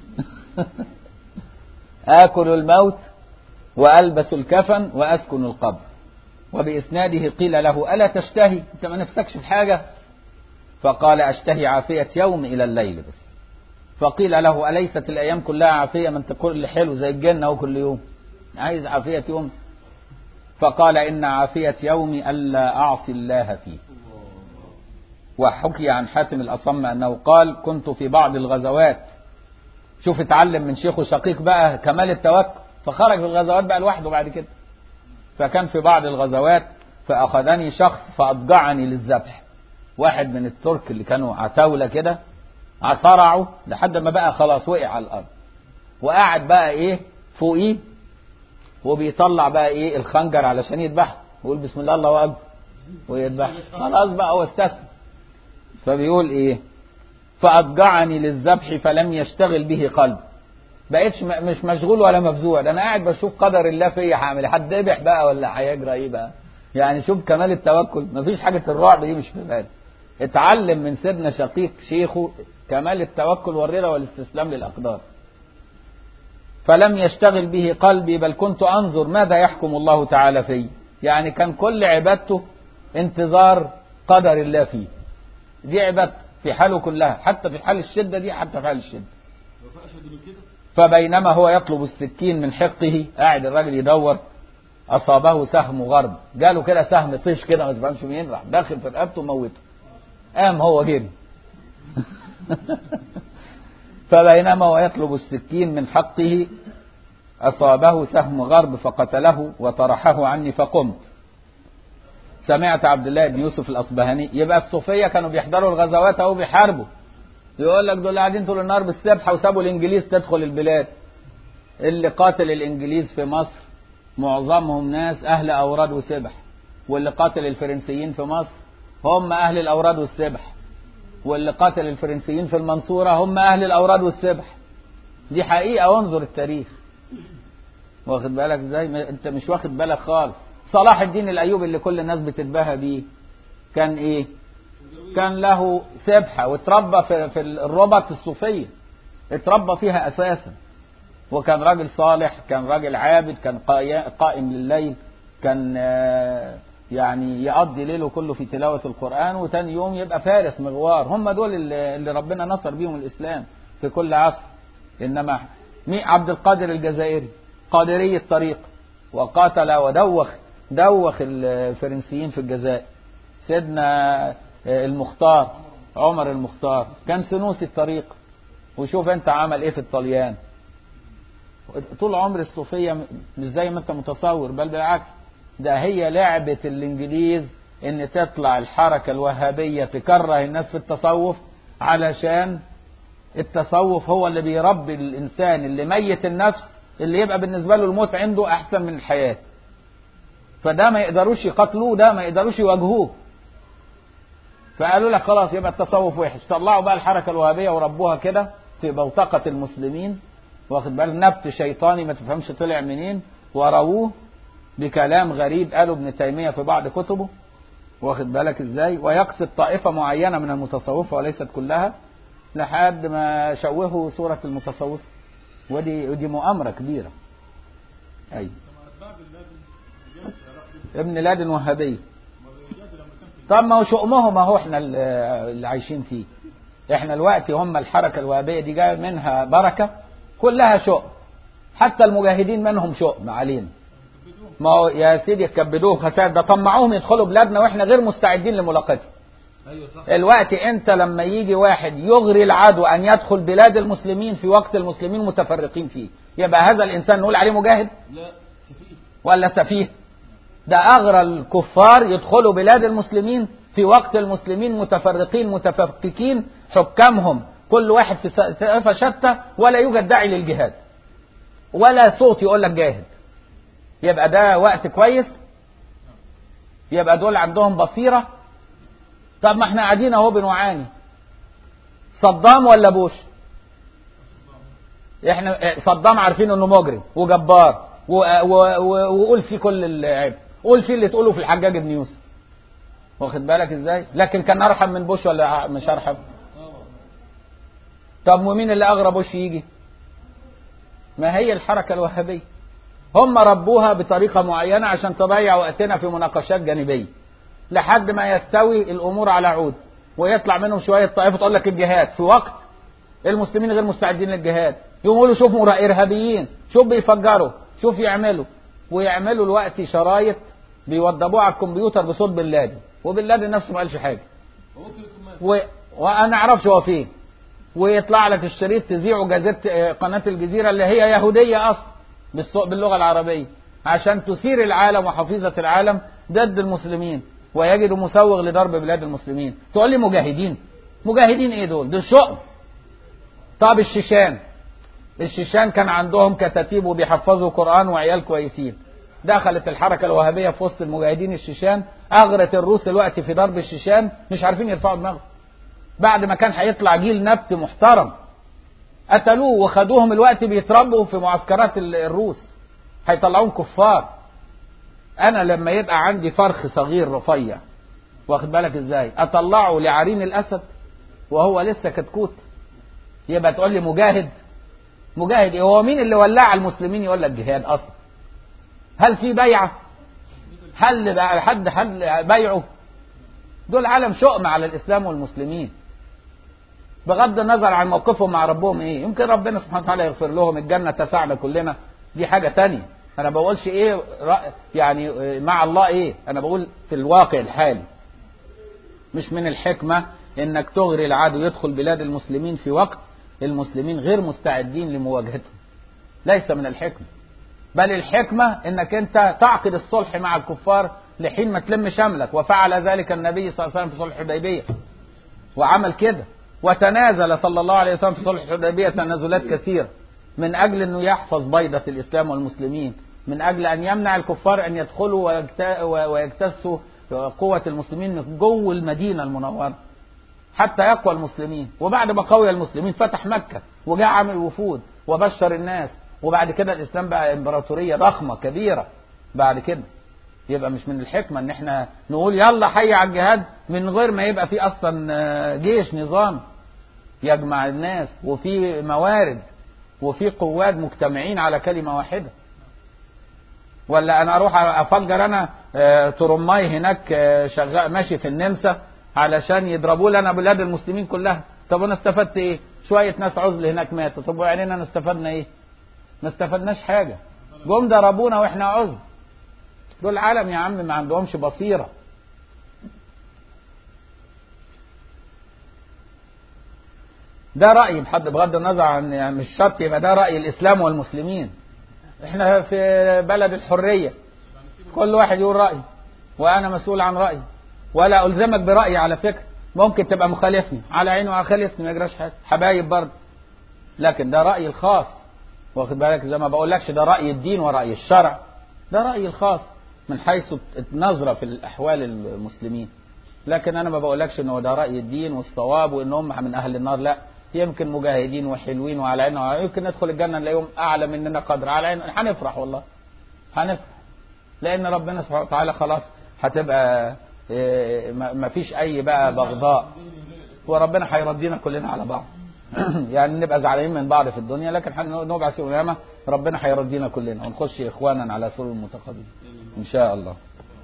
آكل الموت وألبس الكفن وأسكن القبر. وبإسناده قيل له ألا تشتهي، أنت ما نفسكش في حاجة؟ فقال أشتهي عافية يوم إلى الليل بس. فقيل له أليست الأيام كلها عافية، ما أنت كل حلو زي الجنة وكل يوم عايز عافية يوم؟ فقال إن عافية يومي ألا أعصي الله فيه. وحكي عن حاتم الأصم أنه قال كنت في بعض الغزوات، شوف اتعلم من شيخه شقيق بقى كمال التوكل، فخرج في الغزوات بقى لوحده بعد كده، فكان في بعض الغزوات فأخذني شخص فأضجعني للذبح، واحد من الترك اللي كانوا عتاولة كده عصرعوا لحد ما بقى خلاص وقع على الأرض، وقاعد بقى إيه فوقيه وبيطلع بقى إيه الخنجر علشان يذبحه ويقول بسم الله الله أكبر ويذبحه، خلاص بقى هو استسلم. فبيقول إيه فأضجعني للذبح فلم يشتغل به قلب، بقيتش مش مشغول ولا مفزوع، ده انا قاعد بشوف قدر الله فيا هعمل حد ذبح بقى ولا هيجرى ايه بقى، يعني شوف كمال التوكل، مفيش حاجه الرعب دي مش في بالي. اتعلم من سيدنا شقيق شيخه كمال التوكل والرضا والاستسلام للاقدار. فلم يشتغل به قلبي بل كنت انظر ماذا يحكم الله تعالى فيه، يعني كان كل عبادته انتظار قدر الله فيه، دي عبادته في حاله كلها، حتى في حال الشده دي، حتى في حال الشده. فبينما هو يطلب السكين من حقه، قاعد الراجل يدور، أصابه سهم غرب، جاله كده سهم طيش كده ما تفهمش منين، راح داخل في رقبته وموته، قام هو جري فبينما هو يطلب السكين من حقه أصابه سهم غرب فقتله وطرحه عني فقمت. سمعت عبد الله بن يوسف الأصبهاني، يبقى الصوفية كانوا بيحضروا الغزوات أو بيحاربوا، يقول لك دول قاعدين طول النهار بالسبحة وسابوا الإنجليز تدخل البلاد. اللي قاتل الإنجليز في مصر معظمهم ناس أهل أوراد وسبح، واللي قاتل الفرنسيين في مصر هم أهل الأوراد والسبح، واللي قاتل الفرنسيين في المنصورة هم أهل الأوراد والسبح، دي حقيقة وانظر التاريخ، واخد بالك ازاي؟ انت مش واخد بالك خالص. صلاح الدين الأيوبي اللي كل الناس بتتباهى بيه كان ايه؟ كان له سبحة واتربى في الربط الصوفية، اتربى فيها أساسا، وكان راجل صالح، كان راجل عابد، كان قائم لليل، كان يعني يقضي ليله كله في تلاوة القرآن، وتاني يوم يبقى فارس مغوار. هم دول اللي ربنا نصر بيهم الإسلام في كل عصر. إنما عبد القادر الجزائري قادري الطريق وقاتل دوخ الفرنسيين في الجزائر. سيدنا المختار، عمر المختار، كان سنوسي الطريق، وشوف انت عمل ايه في الطليان. طول عمر الصوفية مش زي ما انت متصور، بل بالعكس، ده هي لعبة الانجليز ان تطلع الحركة الوهابية تكره الناس في التصوف، علشان التصوف هو اللي بيربي الانسان اللي ميت النفس، اللي يبقى بالنسبة له الموت عنده احسن من الحياة. فده ما يقدروش يقتلوه، ده ما يقدروش يواجهوه، فقالوا لك خلاص يبقى التصوف وحش. طلعوا بقى الحركة الوهابية وربوها كده في بوتقة المسلمين، واخد بالك، نبت شيطاني ما تفهمش طلع منين، ورووه بكلام غريب قالوا ابن تيمية في بعض كتبه، واخد بالك ازاي، ويقصد طائفة معينة من المتصوفة وليست كلها، لحد ما شوهوا صورة المتصوف. ودي مؤامرة كبيرة. اي ابن لادن وهابي. طب ما هو شؤمهم اهو احنا اللي عايشين فيه. احنا الوقت هم الحركة الوهابية دي جاية منها بركة، كلها شؤم، حتى المجاهدين منهم شؤم علينا. ما هو يا سيدي كبدوه خسائر، ده طمعوهم يدخلوا بلادنا واحنا غير مستعدين لملاقاته. الوقت انت لما يجي واحد يغري العدو ان يدخل بلاد المسلمين في وقت المسلمين متفرقين فيه، يبقى هذا الانسان نقول عليه مجاهد؟ لا، سفيه. ولا سفيه؟ ده اغرى الكفار يدخلوا بلاد المسلمين في وقت المسلمين متفرقين متفككين، حكامهم كل واحد في طائفة شتى، ولا يوجد داعي للجهاد ولا صوت يقول لك جاهد. يبقى ده وقت كويس؟ يبقى دول عندهم بصيرة؟ طب ما احنا قاعدين اهو بنعاني. صدام ولا بوش؟ احنا صدام عارفين انه مجرم وجبار وقول فيه كل العيب، قول فيه اللي تقوله في الحجاج بن يوسف، واخد بالك ازاي، لكن كان ارحم من بوش ولا مش ارحم؟ طب ومين اللي اغرى بوش يجي؟ ما هي الحركة الوهابية، هم ربوها بطريقة معينة عشان تضيع وقتنا في مناقشات جانبية لحد ما يستوي الامور على عود، ويطلع منهم شوية طائفة تقول لك الجهاد في وقت المسلمين غير مستعدين للجهاد، يقولوا شوفوا ارهابيين، شوف بيفجروا، شوف يعملوا، ويعملوا الوقت شرايط بيوضبوها على الكمبيوتر بصوت بن لادن، وبن لادن نفسه ما قالش حاجة، وانا اعرفش هو فين، ويطلع لك الشريط تذيعه جازية قناة الجزيرة اللي هي يهودية اصلا باللغة العربية، عشان تثير العالم وحفيظة العالم ضد المسلمين، ويجدوا مسوغ لضرب بلاد المسلمين. تقول لي مجاهدين؟ مجاهدين ايه دول شؤم. طب الشيشان كان عندهم كتاتيب وبيحفظوا قرآن وعيال كويسين، دخلت الحركة الوهابية في وسط المجاهدين الشيشان، اغرت الروس الوقت في ضرب الشيشان، مش عارفين يرفعوا دماغهم، بعد ما كان هيطلع جيل نبت محترم قتلوه وخدوهم الوقت بيتربوا في معسكرات الروس، هيطلعون كفار. انا لما يبقى عندي فرخ صغير رفيع، واخد بالك ازاي، اطلعه لعرين الاسد وهو لسه كتكوت، يبقى تقول لي مجاهد؟ مجاهد ايه؟ هو مين اللي ولع المسلمين يقول لك جهاد اصلا؟ هل في بيعة؟ هل حد بيعه؟ دول عالم شؤم على الاسلام والمسلمين، بغض النظر عن موقفهم مع ربهم ايه. يمكن ربنا سبحانه وتعالى يغفر لهم، الجنة تسعنا كلنا، دي حاجة تانية. انا بقولش ايه يعني مع الله ايه، انا بقول في الواقع الحالي. مش من الحكمة انك تغري العدو يدخل بلاد المسلمين في وقت المسلمين غير مستعدين لمواجهته، ليس من الحكمة. بل الحكمة انك انت تعقد الصلح مع الكفار لحين ما تلم شملك، وفعل ذلك النبي صلى الله عليه وسلم في صلح الحديبية، وعمل كده، وتنازل صلى الله عليه وسلم في صلح الحديبية تنازلات كثيرة من أجل أنه يحفظ بيضة الإسلام والمسلمين، من أجل أن يمنع الكفار أن يدخلوا ويجتثوا قوة المسلمين من جوه المدينة المنورة حتى يقوى المسلمين. وبعد ما قوي المسلمين فتح مكة وجاء عامل وفود وبشر الناس، وبعد كده الإسلام بقى إمبراطورية ضخمة كبيرة بعد كده. يبقى مش من الحكمة ان احنا نقول يلا حي على الجهاد من غير ما يبقى في اصلا جيش نظام يجمع الناس، وفي موارد، وفي قوات مجتمعين على كلمة واحدة. ولا انا اروح افجر انا ترماي هناك شغال ماشي في النمسا علشان يضربوا لنا بلاد المسلمين كلها؟ طب انا استفدت ايه؟ شوية ناس عزل هناك ماتوا، طب وعلينا انا استفدنا ايه؟ ما استفدناش حاجة. جم ضربونا واحنا عذر. دول عالم يا عم ما عندهمش بصيرة. ده رأي بغض النظر عن يعني مش شرط يبقى ده رأي الإسلام والمسلمين. احنا في بلد الحرية، كل واحد يقول رأي وأنا مسؤول عن رأيي، ولا ألزمك برأيي على فكرة. ممكن تبقى مخالفني على عيني وعلى خالفني، ما يجراش حاجة، حبايب برضه. لكن ده رأيي الخاص، واخد بالك؟ زي ما بقولكش ده رأي الدين ورأي الشرع، ده رأيي الخاص من حيث النظرة في الأحوال المسلمين. لكن أنا ما بقولكش إنه ده رأي الدين والصواب وإن هم من أهل النار، لا. يمكن مجاهدين وحلوين وعلى عيننا، يمكن ندخل الجنة نلاقيهم أعلى مننا قدر، على عيننا هنفرح، والله هنفرح، لأن ربنا سبحانه وتعالى خلاص هتبقى ما فيش أي بقى بغضاء، وربنا هيردينا كلنا على بعض. يعني نبقى زعلانين من بعض في الدنيا، لكن نبعث يوم القيامة ربنا هيردينا كلنا ونخش إخوانا على سرور متقابلين إن شاء الله.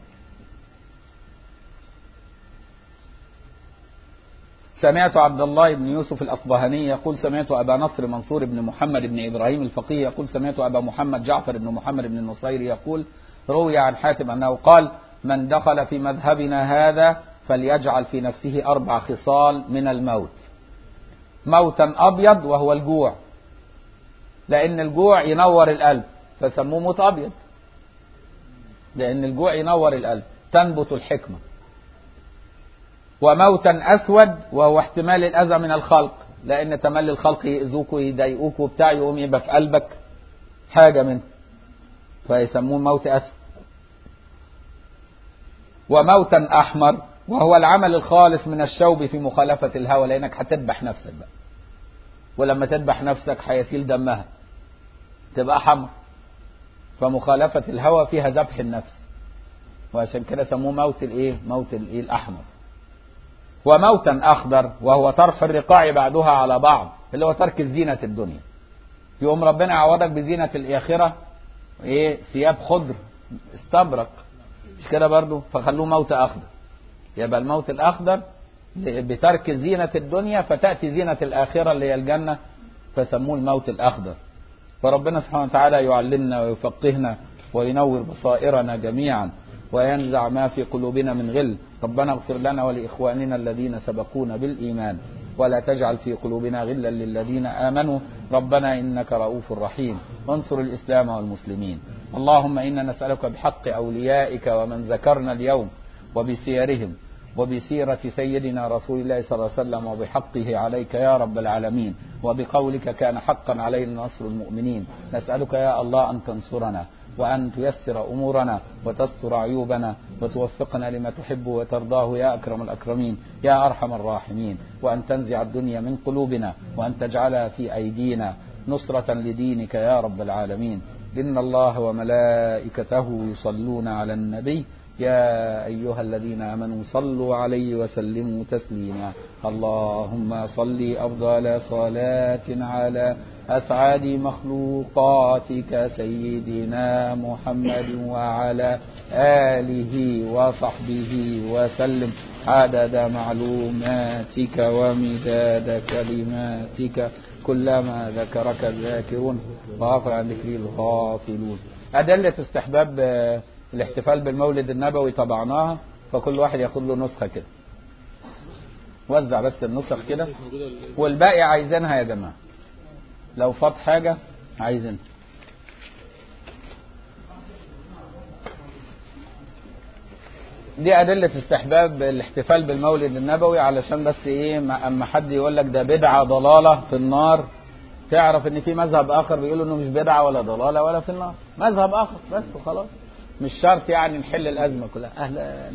سمعت عبد الله بن يوسف الأصبهاني يقول سمعت أبا نصر منصور بن محمد بن إبراهيم الفقيه يقول سمعت أبا محمد جعفر بن محمد بن النصيري يقول روي عن حاتم أنه قال من دخل في مذهبنا هذا فليجعل في نفسه 4 خصال من الموت: موتا أبيض وهو الجوع، لأن الجوع ينور القلب فسموه موت أبيض، لأن الجوع ينور القلب تنبت الحكمة. وموتا أسود وهو احتمال الأذى من الخلق، لأن تملي الخلق يأذوك ويضايقوك وبتاع، يقوم يبقى في قلبك حاجة منه فيسموه موت أسود. وموتا أحمر وهو العمل الخالص من الشوب في مخالفة الهوى، لأنك هتذبح نفسك بقى، ولما تذبح نفسك هيسيل دمها تبقى حمر، فمخالفة الهوى فيها ذبح النفس، وعشان كده سموه موت الايه؟ موت الايه؟ الأحمر. وموتا أخضر وهو طرح الرقاع بعضها على بعض، اللي هو ترك الزينة الدنيا، يقوم ربنا يعوضك بزينة الآخرة، ايه؟ ثياب خضر استبرق، مش كده برضو؟ فخلوه موت أخضر. يبقى الموت الأخضر بترك زينة الدنيا فتأتي زينة الآخرة اللي هي الجنة، فسموه الموت الأخضر. فربنا سبحانه وتعالى يعلمنا ويفقهنا وينور بصائرنا جميعا وينزع ما في قلوبنا من غل. ربنا اغفر لنا ولإخواننا الذين سبقونا بالإيمان ولا تجعل في قلوبنا غلا للذين آمنوا ربنا إنك رؤوف رحيم. وانصر الإسلام والمسلمين. اللهم إنا نسألك بحق أوليائك ومن ذكرنا اليوم وبسيرهم وبسيرة سيدنا رسول الله صلى الله عليه وسلم وبحقه عليك يا رب العالمين، وبقولك كان حقا علينا نصر المؤمنين. نسألك يا الله أن تنصرنا وأن تيسر أمورنا وتستر عيوبنا وتوفقنا لما تحب وترضاه يا أكرم الأكرمين يا أرحم الراحمين، وأن تنزع الدنيا من قلوبنا وأن تجعلها في أيدينا نصرة لدينك يا رب العالمين. إن الله وملائكته يصلون على النبي يا أيها الذين آمنوا صلوا عليه وسلموا تسليما. اللهم صل أفضل صلاة على أسعد مخلوقاتك سيدنا محمد وعلى آله وصحبه وسلم عدد معلوماتك ومداد كلماتك كلما ذكرك الذاكرون وغفر عن ذكر الغافلون. أدلة استحباب الاحتفال بالمولد النبوي طبعناها، فكل واحد ياخد له نسخة كده، وزع بس النسخ كده، والباقي عايزينها يا جماعة، لو فات حاجة عايزينها. دي أدلة استحباب الاحتفال بالمولد النبوي، علشان بس ايه اما حد يقول لك ده بدعة ضلالة في النار، تعرف ان في مذهب اخر بيقولوا انه مش بدعة ولا ضلالة ولا في النار، مذهب اخر بس وخلاص، مش شرط يعني نحل الازمة كلها. اهلا